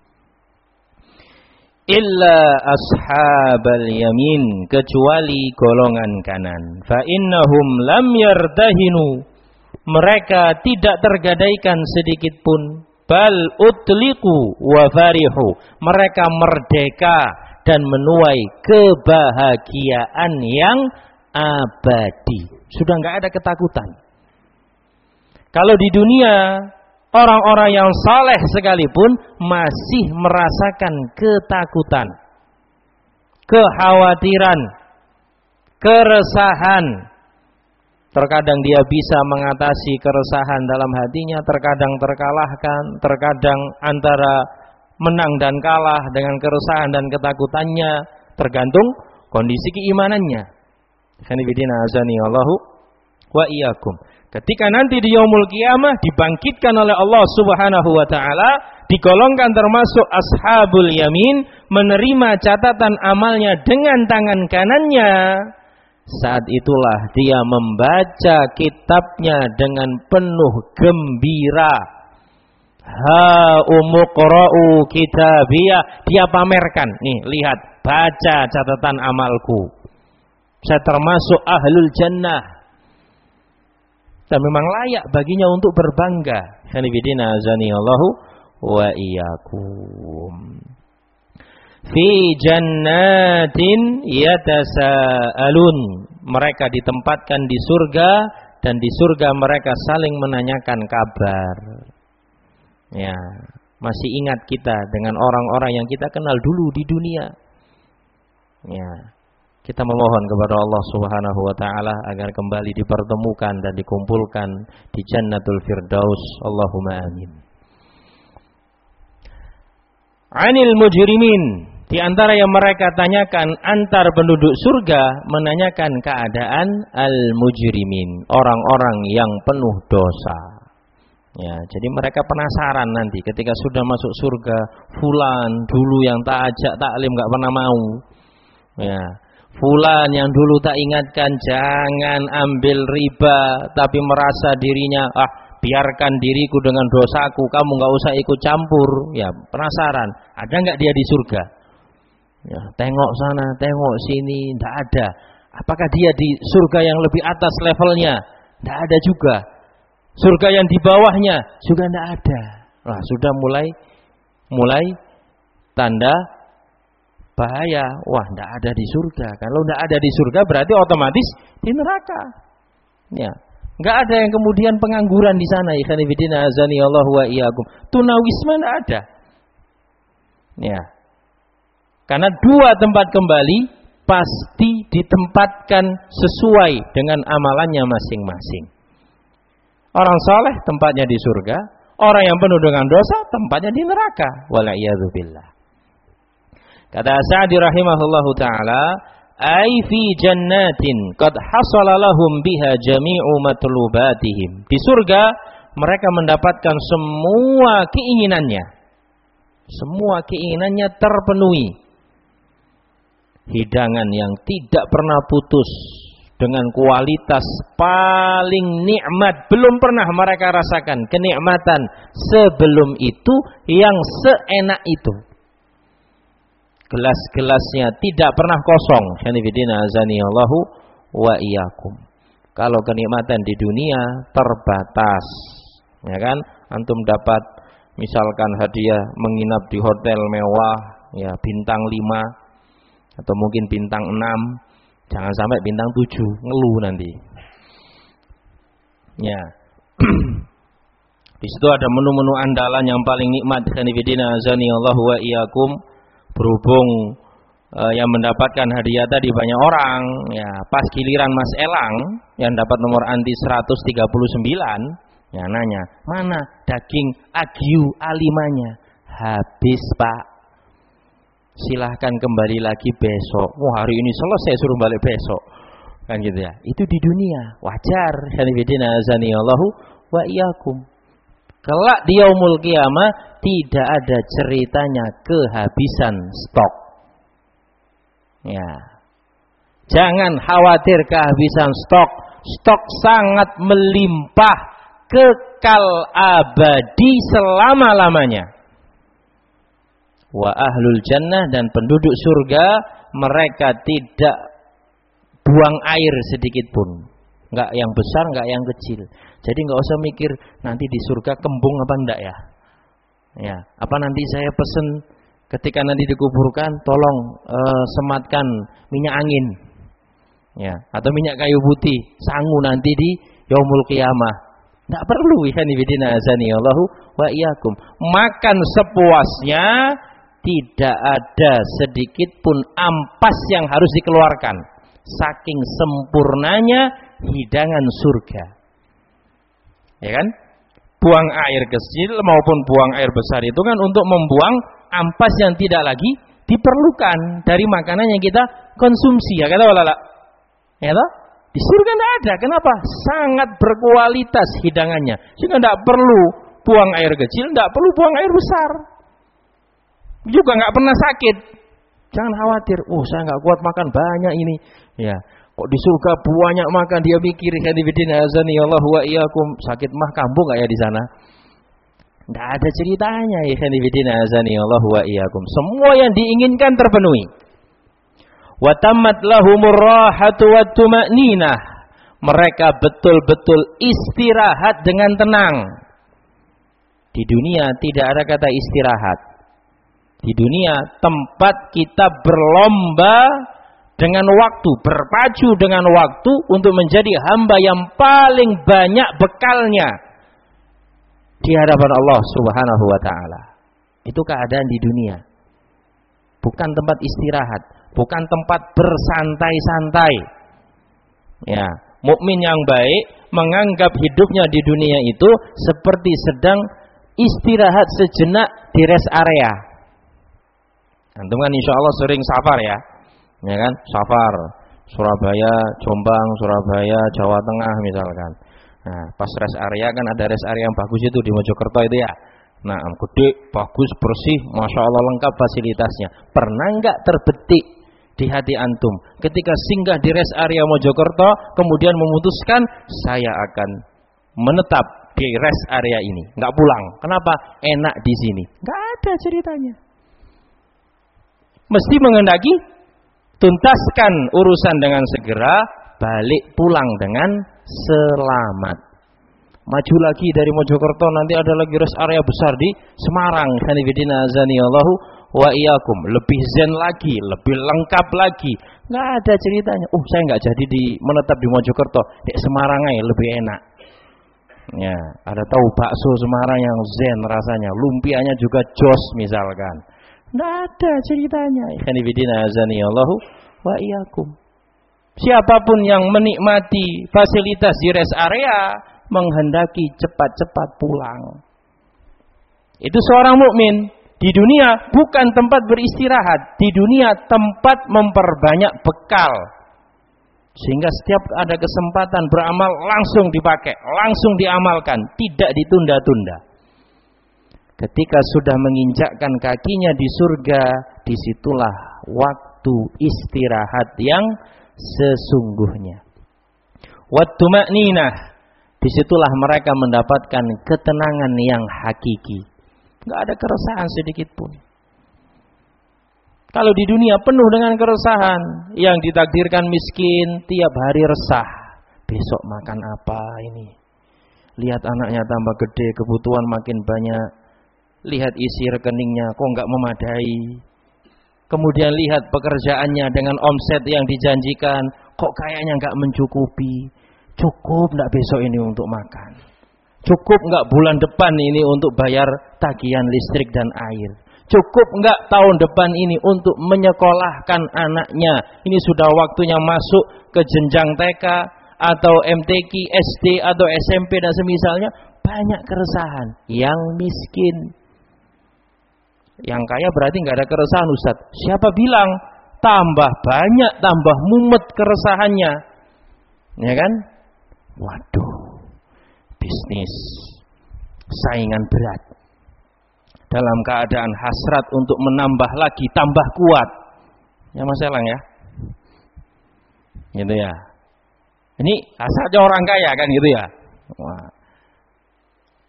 Illa ashabal yamin, kecuali golongan kanan. Fa innahum lam yardahinu, mereka tidak tergadaikan sedikit pun. Bal utliqu wa farihu, mereka merdeka dan menuai kebahagiaan yang abadi. Sudah enggak ada ketakutan. Kalau di dunia orang-orang yang saleh sekalipun masih merasakan ketakutan, kekhawatiran, keresahan. Terkadang dia bisa mengatasi keresahan dalam hatinya, terkadang terkalahkan, terkadang antara menang dan kalah dengan keresahan dan ketakutannya, tergantung kondisi keimanannya. Khanifidina azani Allahu wa iyyakum. Ketika nanti di yaumul qiyamah dibangkitkan oleh Allah Subhanahu wa taala, digolongkan termasuk ashabul yamin, menerima catatan amalnya dengan tangan kanannya. Saat itulah dia membaca kitabnya dengan penuh gembira. Ha umuqra'u kitabiyah, dia pamerkan, nih lihat, baca catatan amalku. Saya termasuk ahlul jannah. Dan memang layak baginya untuk berbangga. Khanifidina azani Allahu wa iyyakum. Fi jannatin yatasaalun, mereka ditempatkan di surga dan di surga mereka saling menanyakan kabar. Ya, masih ingat kita dengan orang-orang yang kita kenal dulu di dunia. Ya. Kita memohon kepada Allah Subhanahu wa taala agar kembali dipertemukan dan dikumpulkan di Jannatul Firdaus. Allahumma amin. Anil mujrimin, di antara yang mereka tanyakan antar penduduk surga menanyakan keadaan al-mujrimin, orang-orang yang penuh dosa. Ya, jadi mereka penasaran nanti ketika sudah masuk surga, fulan dulu yang tak ajak taklim enggak pernah mau. Ya. Fulan yang dulu tak ingatkan jangan ambil riba, tapi merasa dirinya, ah biarkan diriku dengan dosaku, kamu enggak usah ikut campur. Ya, penasaran, ada enggak dia di surga? Ya, tengok sana, tengok sini, enggak ada. Apakah dia di surga yang lebih atas levelnya? Enggak ada juga. Surga yang di bawahnya juga enggak ada. Nah, sudah mulai mulai tanda bahaya. Wah, tidak ada di surga. Kalau tidak ada di surga berarti otomatis di neraka. Ya, nggak ada yang kemudian pengangguran di sana. Ikhwanifidina azani Allah wa iyyakum. Tunawisma tidak ada. Ya, karena dua tempat kembali pasti ditempatkan sesuai dengan amalannya masing-masing. Orang saleh tempatnya di surga, orang yang penuh dengan dosa tempatnya di neraka. Wala'iyadzubillah. Kata Sa'di rahimahullahu ta'ala, ay fi jannatin qad hasala lahum biha jami'u matlubatihim. Di surga mereka mendapatkan semua keinginannya. Semua keinginannya terpenuhi. Hidangan yang tidak pernah putus dengan kualitas paling nikmat, belum pernah mereka rasakan kenikmatan sebelum itu yang seenak itu. Gelas-gelasnya tidak pernah kosong. Khanifidina azani Allahu wa iyyakum. Kalau kenikmatan di dunia terbatas, ya kan? Antum dapat misalkan hadiah menginap di hotel mewah, ya bintang lima atau mungkin bintang enam, jangan sampai bintang tujuh, ngeluh nanti. Ya. Di situ ada menu-menu andalan yang paling nikmat. Khanifidina azani Allahu wa iyyakum. Berhubung uh, yang mendapatkan hadiah tadi banyak orang, ya pas giliran Mas Elang yang dapat nomor anti seratus tiga puluh sembilan, ya nanya, mana daging Agyu alimanya? Habis Pak, silahkan kembali lagi besok. Wah, hari ini selesai, suruh balik besok, kan gitu ya. Itu di dunia, wajar. Khanifidina azani Allahu wa iyyakum. Kelak di yaumul qiyamah tidak ada ceritanya kehabisan stok. Ya. Jangan khawatir kehabisan stok. Stok sangat melimpah, kekal kekal abadi selama-lamanya. Wa ahlul jannah, dan penduduk surga, mereka tidak buang air sedikit pun. Enggak yang besar, enggak yang kecil. Jadi enggak usah mikir nanti di surga kembung apa enggak ya. Ya, apa nanti saya pesen ketika nanti dikuburkan tolong uh, sematkan minyak angin. Ya, atau minyak kayu putih, sangu nanti di yaumul qiyamah. Enggak perlu, ikhwan fillah azani Allahu wa iyyakum. Makan sepuasnya, tidak ada sedikit pun ampas yang harus dikeluarkan. Saking sempurnanya hidangan surga. Ya kan? Buang air kecil maupun buang air besar itu kan untuk membuang ampas yang tidak lagi diperlukan dari makanan yang kita konsumsi. Ya kata walala. Ya toh? Di surga tidak ada. Kenapa? Sangat berkualitas hidangannya. Sehingga tidak perlu buang air kecil, tidak perlu buang air besar. Juga nggak pernah sakit. Jangan khawatir. Oh, saya nggak kuat makan banyak ini. Ya, kok di surga banyak makan, dia mikir hadibidina azani Allah wa iyyakum, sakit mah kambuh nggak ya di sana? Nggak ada ceritanya ya hadibidina azani Allah wa iyyakum. Semua yang diinginkan terpenuhi. Wa tammat lahumur rahatu wat tuma'ninah. Mereka betul-betul istirahat dengan tenang. Di dunia tidak ada kata istirahat. Di dunia tempat kita berlomba dengan waktu, berpacu dengan waktu untuk menjadi hamba yang paling banyak bekalnya di hadapan Allah Subhanahu wa taala. Itu keadaan di dunia. Bukan tempat istirahat, bukan tempat bersantai-santai. Ya, mukmin yang baik menganggap hidupnya di dunia itu seperti sedang istirahat sejenak di rest area. Antum kan insya Allah sering safar ya, ya kan? Safar Surabaya, Jombang, Surabaya, Jawa Tengah misalkan. Nah, pas rest area kan ada rest area yang bagus itu di Mojokerto itu ya. Nah, gede, bagus, bersih, masya Allah lengkap fasilitasnya. Pernah nggak terbetik di hati antum ketika singgah di rest area Mojokerto, kemudian memutuskan saya akan menetap di rest area ini, nggak pulang? Kenapa? Enak di sini. Nggak ada ceritanya. Mesti menghendaki tuntaskan urusan dengan segera, balik pulang dengan selamat. Maju lagi dari Mojokerto, nanti ada lagi rest area besar di Semarang. Hanifidina azani Allahu wa iyyakum. Lebih zen lagi, lebih lengkap lagi. Nggak ada ceritanya. Oh, saya nggak jadi di menetap di Mojokerto, di Semarang aja lebih enak. Ya, ada tahu bakso Semarang yang zen rasanya, lumpianya juga jos misalkan. Nggak ada ceritanya. Hanifidina azani Allahu wa iyyakum. Siapapun yang menikmati fasilitas di rest area menghendaki cepat-cepat pulang. Itu seorang mukmin. Di dunia bukan tempat beristirahat, di dunia tempat memperbanyak bekal. Sehingga setiap ada kesempatan beramal langsung dipakai, langsung diamalkan, tidak ditunda-tunda. Ketika sudah menginjakkan kakinya di surga, disitulah waktu istirahat yang sesungguhnya. Wattuma'ninah, disitulah mereka mendapatkan ketenangan yang hakiki. Enggak ada keresahan sedikit pun. Kalau di dunia penuh dengan keresahan, yang ditakdirkan miskin tiap hari resah. Besok makan apa ini? Lihat anaknya tambah gede, kebutuhan makin banyak. Lihat isi rekeningnya, kok enggak memadai. Kemudian lihat pekerjaannya dengan omset yang dijanjikan, kok kayaknya enggak mencukupi. Cukup enggak besok ini untuk makan? Cukup enggak bulan depan ini untuk bayar tagihan listrik dan air? Cukup enggak tahun depan ini untuk menyekolahkan anaknya? Ini sudah waktunya masuk ke jenjang T K atau M T Q, S D atau S M P dan semisalnya. Banyak keresahan. Yang miskin, yang kaya berarti enggak ada keresahan, Ustaz. Siapa bilang? Tambah banyak, tambah mumet keresahannya. Ya kan? Waduh, bisnis saingan berat. Dalam keadaan hasrat untuk menambah lagi, tambah kuat. Ya Mas Elang ya. Gitu ya. Ini hasratnya orang kaya kan gitu ya. Wah.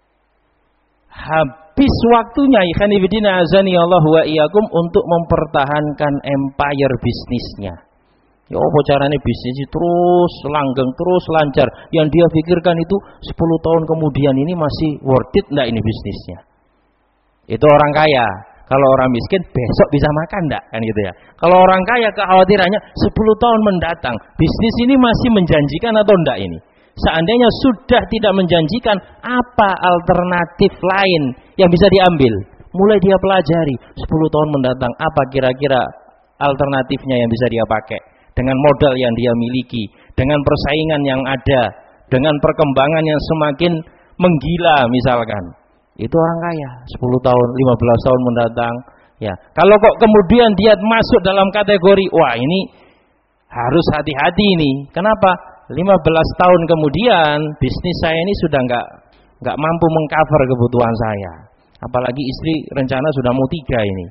habis waktunya ikhwan fillah azani Allah wa iyyakum untuk mempertahankan empire bisnisnya. Ya apa caranya bisnis terus langgeng, terus lancar. Yang dia pikirkan itu sepuluh tahun kemudian ini masih worth it enggak ini bisnisnya. Itu orang kaya. Kalau orang miskin besok bisa makan enggak? Kan gitu ya. Kalau orang kaya kekhawatirannya sepuluh tahun mendatang, bisnis ini masih menjanjikan atau enggak ini? Seandainya sudah tidak menjanjikan, apa alternatif lain yang bisa diambil? Mulai dia pelajari, sepuluh tahun mendatang apa kira-kira alternatifnya yang bisa dia pakai? Dengan modal yang dia miliki, dengan persaingan yang ada, dengan perkembangan yang semakin menggila misalkan. Itu orang kaya, sepuluh tahun, lima belas tahun mendatang. Ya, kalau kok kemudian dia masuk dalam kategori, wah ini harus hati-hati ini. Kenapa? lima belas tahun kemudian bisnis saya ini sudah enggak enggak mampu mengcover kebutuhan saya. Apalagi istri rencana sudah mau tiga ini.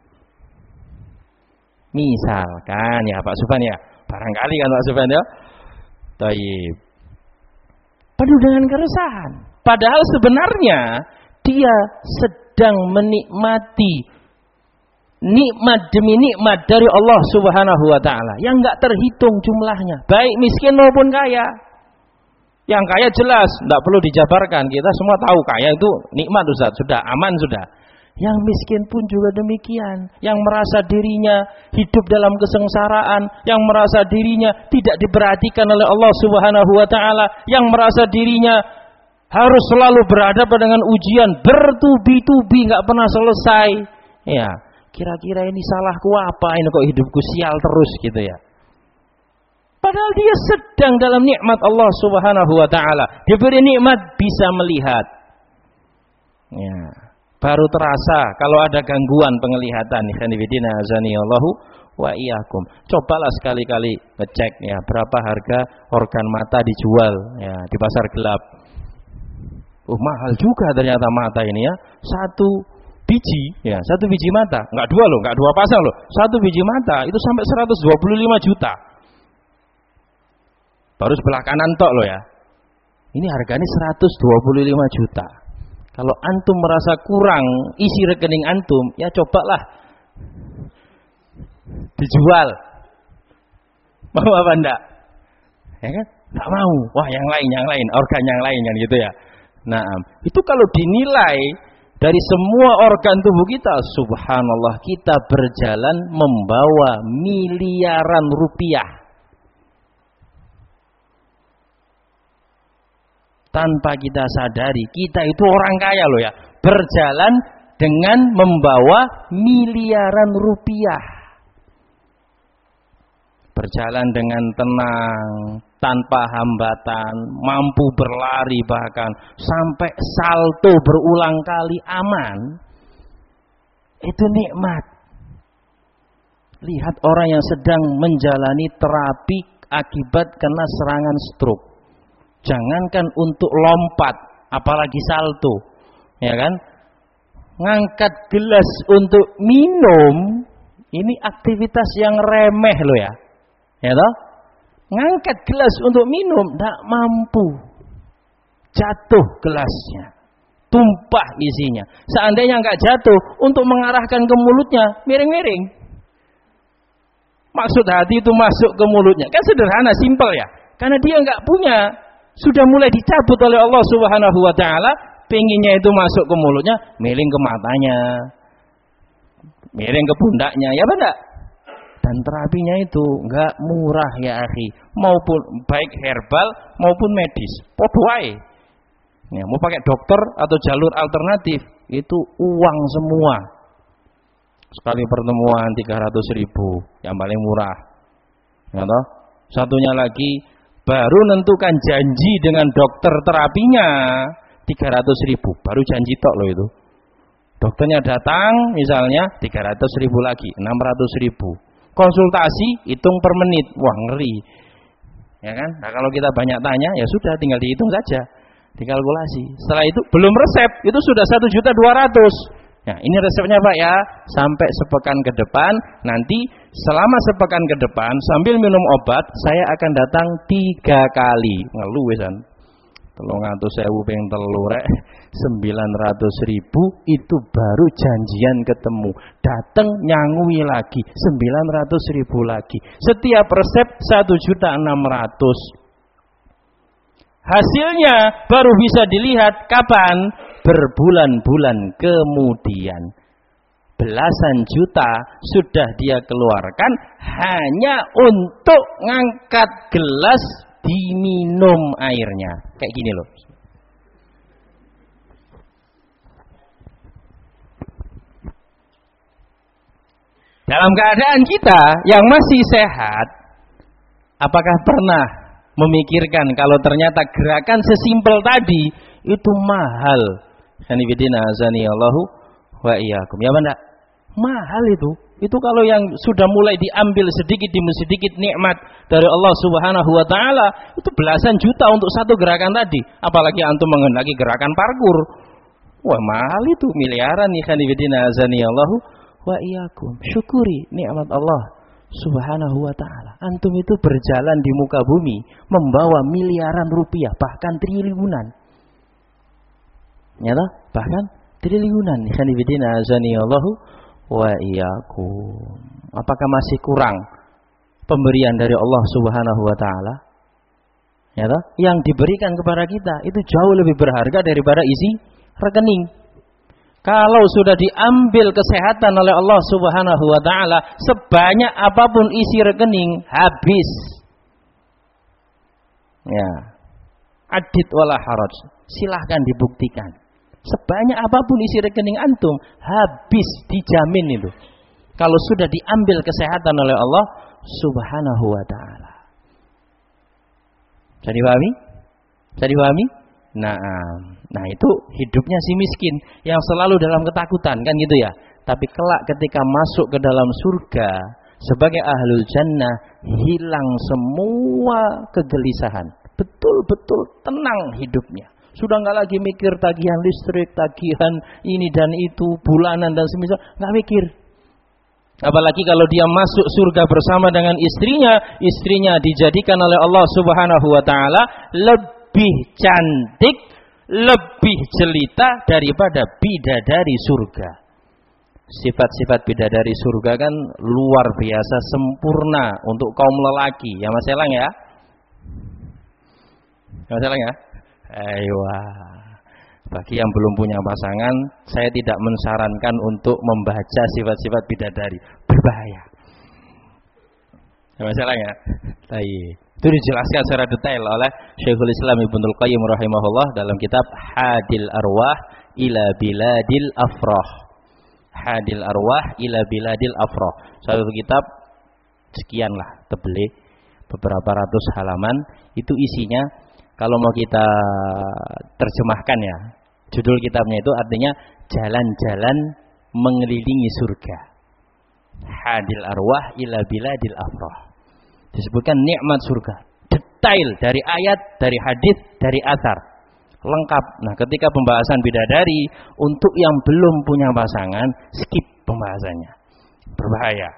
Misalkan ya Pak Sufyan ya, barangkali kan Pak Sufyan ya. Taib. Penuh dengan keresahan. Padahal sebenarnya dia sedang menikmati nikmat demi nikmat dari Allah Subhanahu wa taala yang enggak terhitung jumlahnya, baik miskin maupun kaya. Yang kaya jelas enggak perlu dijabarkan, kita semua tahu kaya itu nikmat Ustaz, sudah aman sudah. Yang miskin pun juga demikian, yang merasa dirinya hidup dalam kesengsaraan, yang merasa dirinya tidak diperhatikan oleh Allah Subhanahu wa taala, yang merasa dirinya harus selalu berhadapan dengan ujian bertubi-tubi enggak pernah selesai. Ya, kira-kira ini salahku apa ini kok hidupku sial terus gitu ya. Padahal dia sedang dalam nikmat Allah Subhanahu wa taala. Diberi nikmat bisa melihat. Ya, baru terasa kalau ada gangguan penglihatan. Ikhwan fillah azani Allahu wa iyyakum. Cobalah sekali-kali ngecek ya berapa harga organ mata dijual ya di pasar gelap. Oh, mahal juga ternyata mata ini ya. Satu biji, ya, satu biji mata, enggak dua loh, enggak dua pasang loh. Satu biji mata itu sampai seratus dua puluh lima juta. Baru sebelah kanan tok loh ya. Ini harganya seratus dua puluh lima juta. Kalau antum merasa kurang isi rekening antum, ya cobalah dijual. Mau apa enggak? Ya kan? Enggak mau. Wah, yang lain, yang lain, organ yang lain kan gitu ya. Nah, itu kalau dinilai dari semua organ tubuh kita, subhanallah, kita berjalan membawa miliaran rupiah. Tanpa kita sadari, kita itu orang kaya loh ya. Berjalan dengan membawa miliaran rupiah. Berjalan dengan tenang, tanpa hambatan, mampu berlari bahkan sampai salto berulang kali aman. Itu nikmat. Lihat orang yang sedang menjalani terapi akibat kena serangan stroke. Jangankan untuk lompat, apalagi salto, ya kan? Ngangkat gelas untuk minum, ini aktivitas yang remeh loh ya. Ya toh? Ngangkat gelas untuk minum, tidak mampu. Jatuh gelasnya, tumpah isinya. Seandainya enggak jatuh, untuk mengarahkan ke mulutnya, miring-miring. Maksud hati itu masuk ke mulutnya. Kan sederhana, simpel ya. Karena dia enggak punya. Sudah mulai dicabut oleh Allah Subhanahu wa taala, pengennya itu masuk ke mulutnya, miring ke matanya. Miring ke pundaknya, ya benar? Dan terapinya itu enggak murah ya akhi, maupun baik herbal maupun medis. Podo wae. Ya, mau pakai dokter atau jalur alternatif, itu uang semua. Sekali pertemuan tiga ratus ribu, yang paling murah. Ya toh? Satunya lagi baru nentukan janji dengan dokter terapinya tiga ratus ribu, baru janji tok loh itu. Dokternya datang misalnya tiga ratus ribu lagi, enam ratus ribu. Konsultasi hitung per menit, wah ngeri. Ya kan? Nah, kalau kita banyak tanya ya sudah tinggal dihitung saja, dikalkulasi. Setelah itu belum resep, itu sudah satu juta dua ratus. Nah, ini resepnya Pak ya, sampai sepekan ke depan, nanti selama sepekan ke depan sambil minum obat, saya akan datang tiga kali. Ngeluh wesan. telung atus ewu ping telu rek sembilan ratus ribu itu baru janjian ketemu. Datang nyangui lagi sembilan ratus ribu lagi. Setiap resep satu juta enam ratus. Hasilnya baru bisa dilihat kapan? Berbulan-bulan kemudian. Belasan juta sudah dia keluarkan hanya untuk ngangkat gelas diminum airnya. Kayak gini loh. Dalam keadaan kita yang masih sehat, apakah pernah memikirkan kalau ternyata gerakan sesimpel tadi itu mahal? Hanifidina azani Allahu wa iyyakum. Ya benda, mahal itu. Itu kalau yang sudah mulai diambil sedikit demi sedikit nikmat dari Allah Subhanahu wa taala, itu belasan juta untuk satu gerakan tadi. Apalagi antum menghendaki gerakan parkur. Wah, mahal itu, miliaran nih hanifidina azani Allahu wa iyyakum. Syukuri nikmat Allah Subhanahu wa ta'ala. Antum itu berjalan di muka bumi membawa miliaran rupiah, bahkan triliunan. Nyata? Bahkan triliunan. Khanifidina azani Allahu wa iyyakum. Apakah masih kurang pemberian dari Allah Subhanahu wa ta'ala? Nyata? Yang diberikan kepada kita itu jauh lebih berharga daripada isi rekening. Kalau sudah diambil kesehatan oleh Allah Subhanahu wa ta'ala, sebanyak apapun isi rekening, habis. Ya. Adit wala haraj. Silahkan dibuktikan. Sebanyak apapun isi rekening antum, habis, dijamin itu. Kalau sudah diambil kesehatan oleh Allah Subhanahu wa ta'ala. Bisa dipahami? Bisa dipahami? Nah, nah itu hidupnya si miskin yang selalu dalam ketakutan, kan gitu ya. Tapi kelak ketika masuk ke dalam surga sebagai ahlul jannah, hilang semua kegelisahan. Betul-betul tenang hidupnya. Sudah nggak lagi mikir tagihan listrik, tagihan ini dan itu, bulanan dan semisal, nggak mikir. Apalagi kalau dia masuk surga bersama dengan istrinya, istrinya dijadikan oleh Allah Subhanahu wa ta'ala lebih cantik, lebih jelita daripada bidadari surga. Sifat-sifat bidadari surga kan luar biasa sempurna untuk kaum lelaki. Ya Mas Elang ya? Ya Mas Elang ya? Aywa. Bagi yang belum punya pasangan, saya tidak mensarankan untuk membaca sifat-sifat bidadari. Berbahaya. Ya Mas Elang ya? Baik. Itu dijelaskan secara detail oleh Syekhul Islam Ibnul Qayyim rahimahullah dalam kitab Hadil Arwah ila Biladil Afrah. Hadil Arwah ila Biladil Afrah. Satu kitab sekian lah tebelnya, beberapa ratus halaman. Itu isinya kalau mau kita terjemahkan ya, judul kitabnya itu artinya jalan-jalan mengelilingi surga. Hadil Arwah ila Biladil Afrah. Disebutkan nikmat surga, detail dari ayat, dari hadis, dari atsar, lengkap. Nah, ketika pembahasan bidadari untuk yang belum punya pasangan, skip pembahasannya, berbahaya.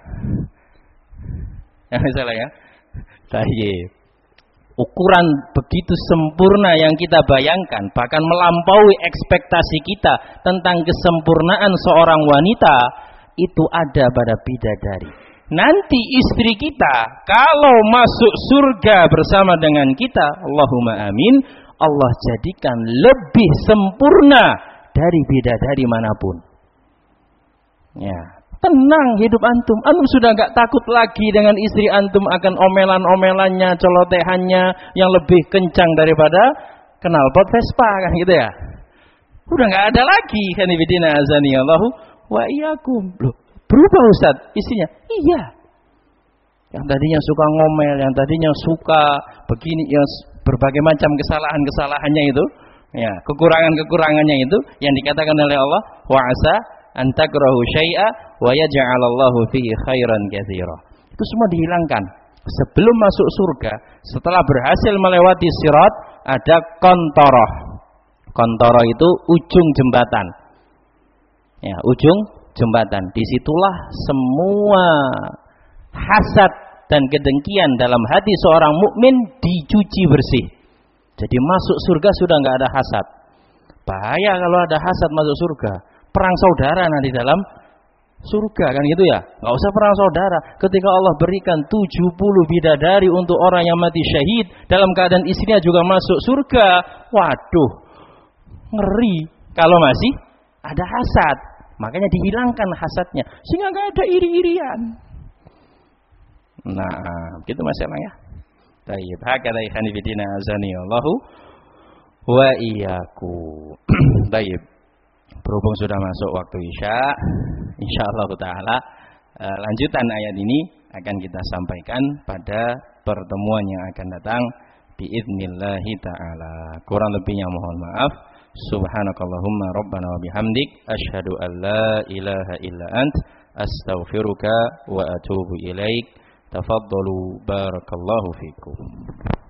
Ya misalnya ya, tayyib. Ukuran begitu sempurna yang kita bayangkan, bahkan melampaui ekspektasi kita tentang kesempurnaan seorang wanita, itu ada pada bidadari. Nanti istri kita kalau masuk surga bersama dengan kita, Allahumma amin, Allah jadikan lebih sempurna dari bidadari manapun. Ya, tenang hidup antum. Antum sudah enggak takut lagi dengan istri antum akan omelan-omelannya, celotehannya yang lebih kencang daripada knalpot Vespa kan gitu ya. Udah enggak ada lagi kanibidina azani Allahu wa iyyakum. Loh, berubah Ustaz istrinya? Iya. Yang tadinya suka ngomel, yang tadinya suka begini, yang berbagai macam kesalahan-kesalahannya itu, ya, kekurangan-kekurangannya itu yang dikatakan oleh Allah, wa asa an takrahu syai'a wa yaj'alallahu fihi khairan katsira. Itu semua dihilangkan. Sebelum masuk surga, setelah berhasil melewati sirat, ada qantoroh. Qantoroh itu ujung jembatan. Ya, ujung jembatan. Disitulah semua hasad dan kedengkian dalam hati seorang mukmin dicuci bersih. Jadi masuk surga sudah nggak ada hasad. Bahaya kalau ada hasad masuk surga. Perang saudara nanti dalam surga kan gitu ya. Nggak usah perang saudara. Ketika Allah berikan tujuh puluh bidadari untuk orang yang mati syahid dalam keadaan istrinya juga masuk surga. Waduh, ngeri kalau masih ada hasad. Makanya dihilangkan hasadnya sehingga nggak ada iri-irian. Nah, begitu masalahnya. Baik, hakala ikhani bidina azani Allahu wa iyyakum. Baik. Berhubung sudah masuk waktu Isya, insyaallah taala lanjutan ayat ini akan kita sampaikan pada pertemuan yang akan datang biidznillah taala. Kurang lebihnya mohon maaf. Subhanakallahumma rabbana wa bihamdik asyhadu an la ilaha illa ant astaghfiruka wa atubu ilaik. Tafaddalu barakallahu fikum.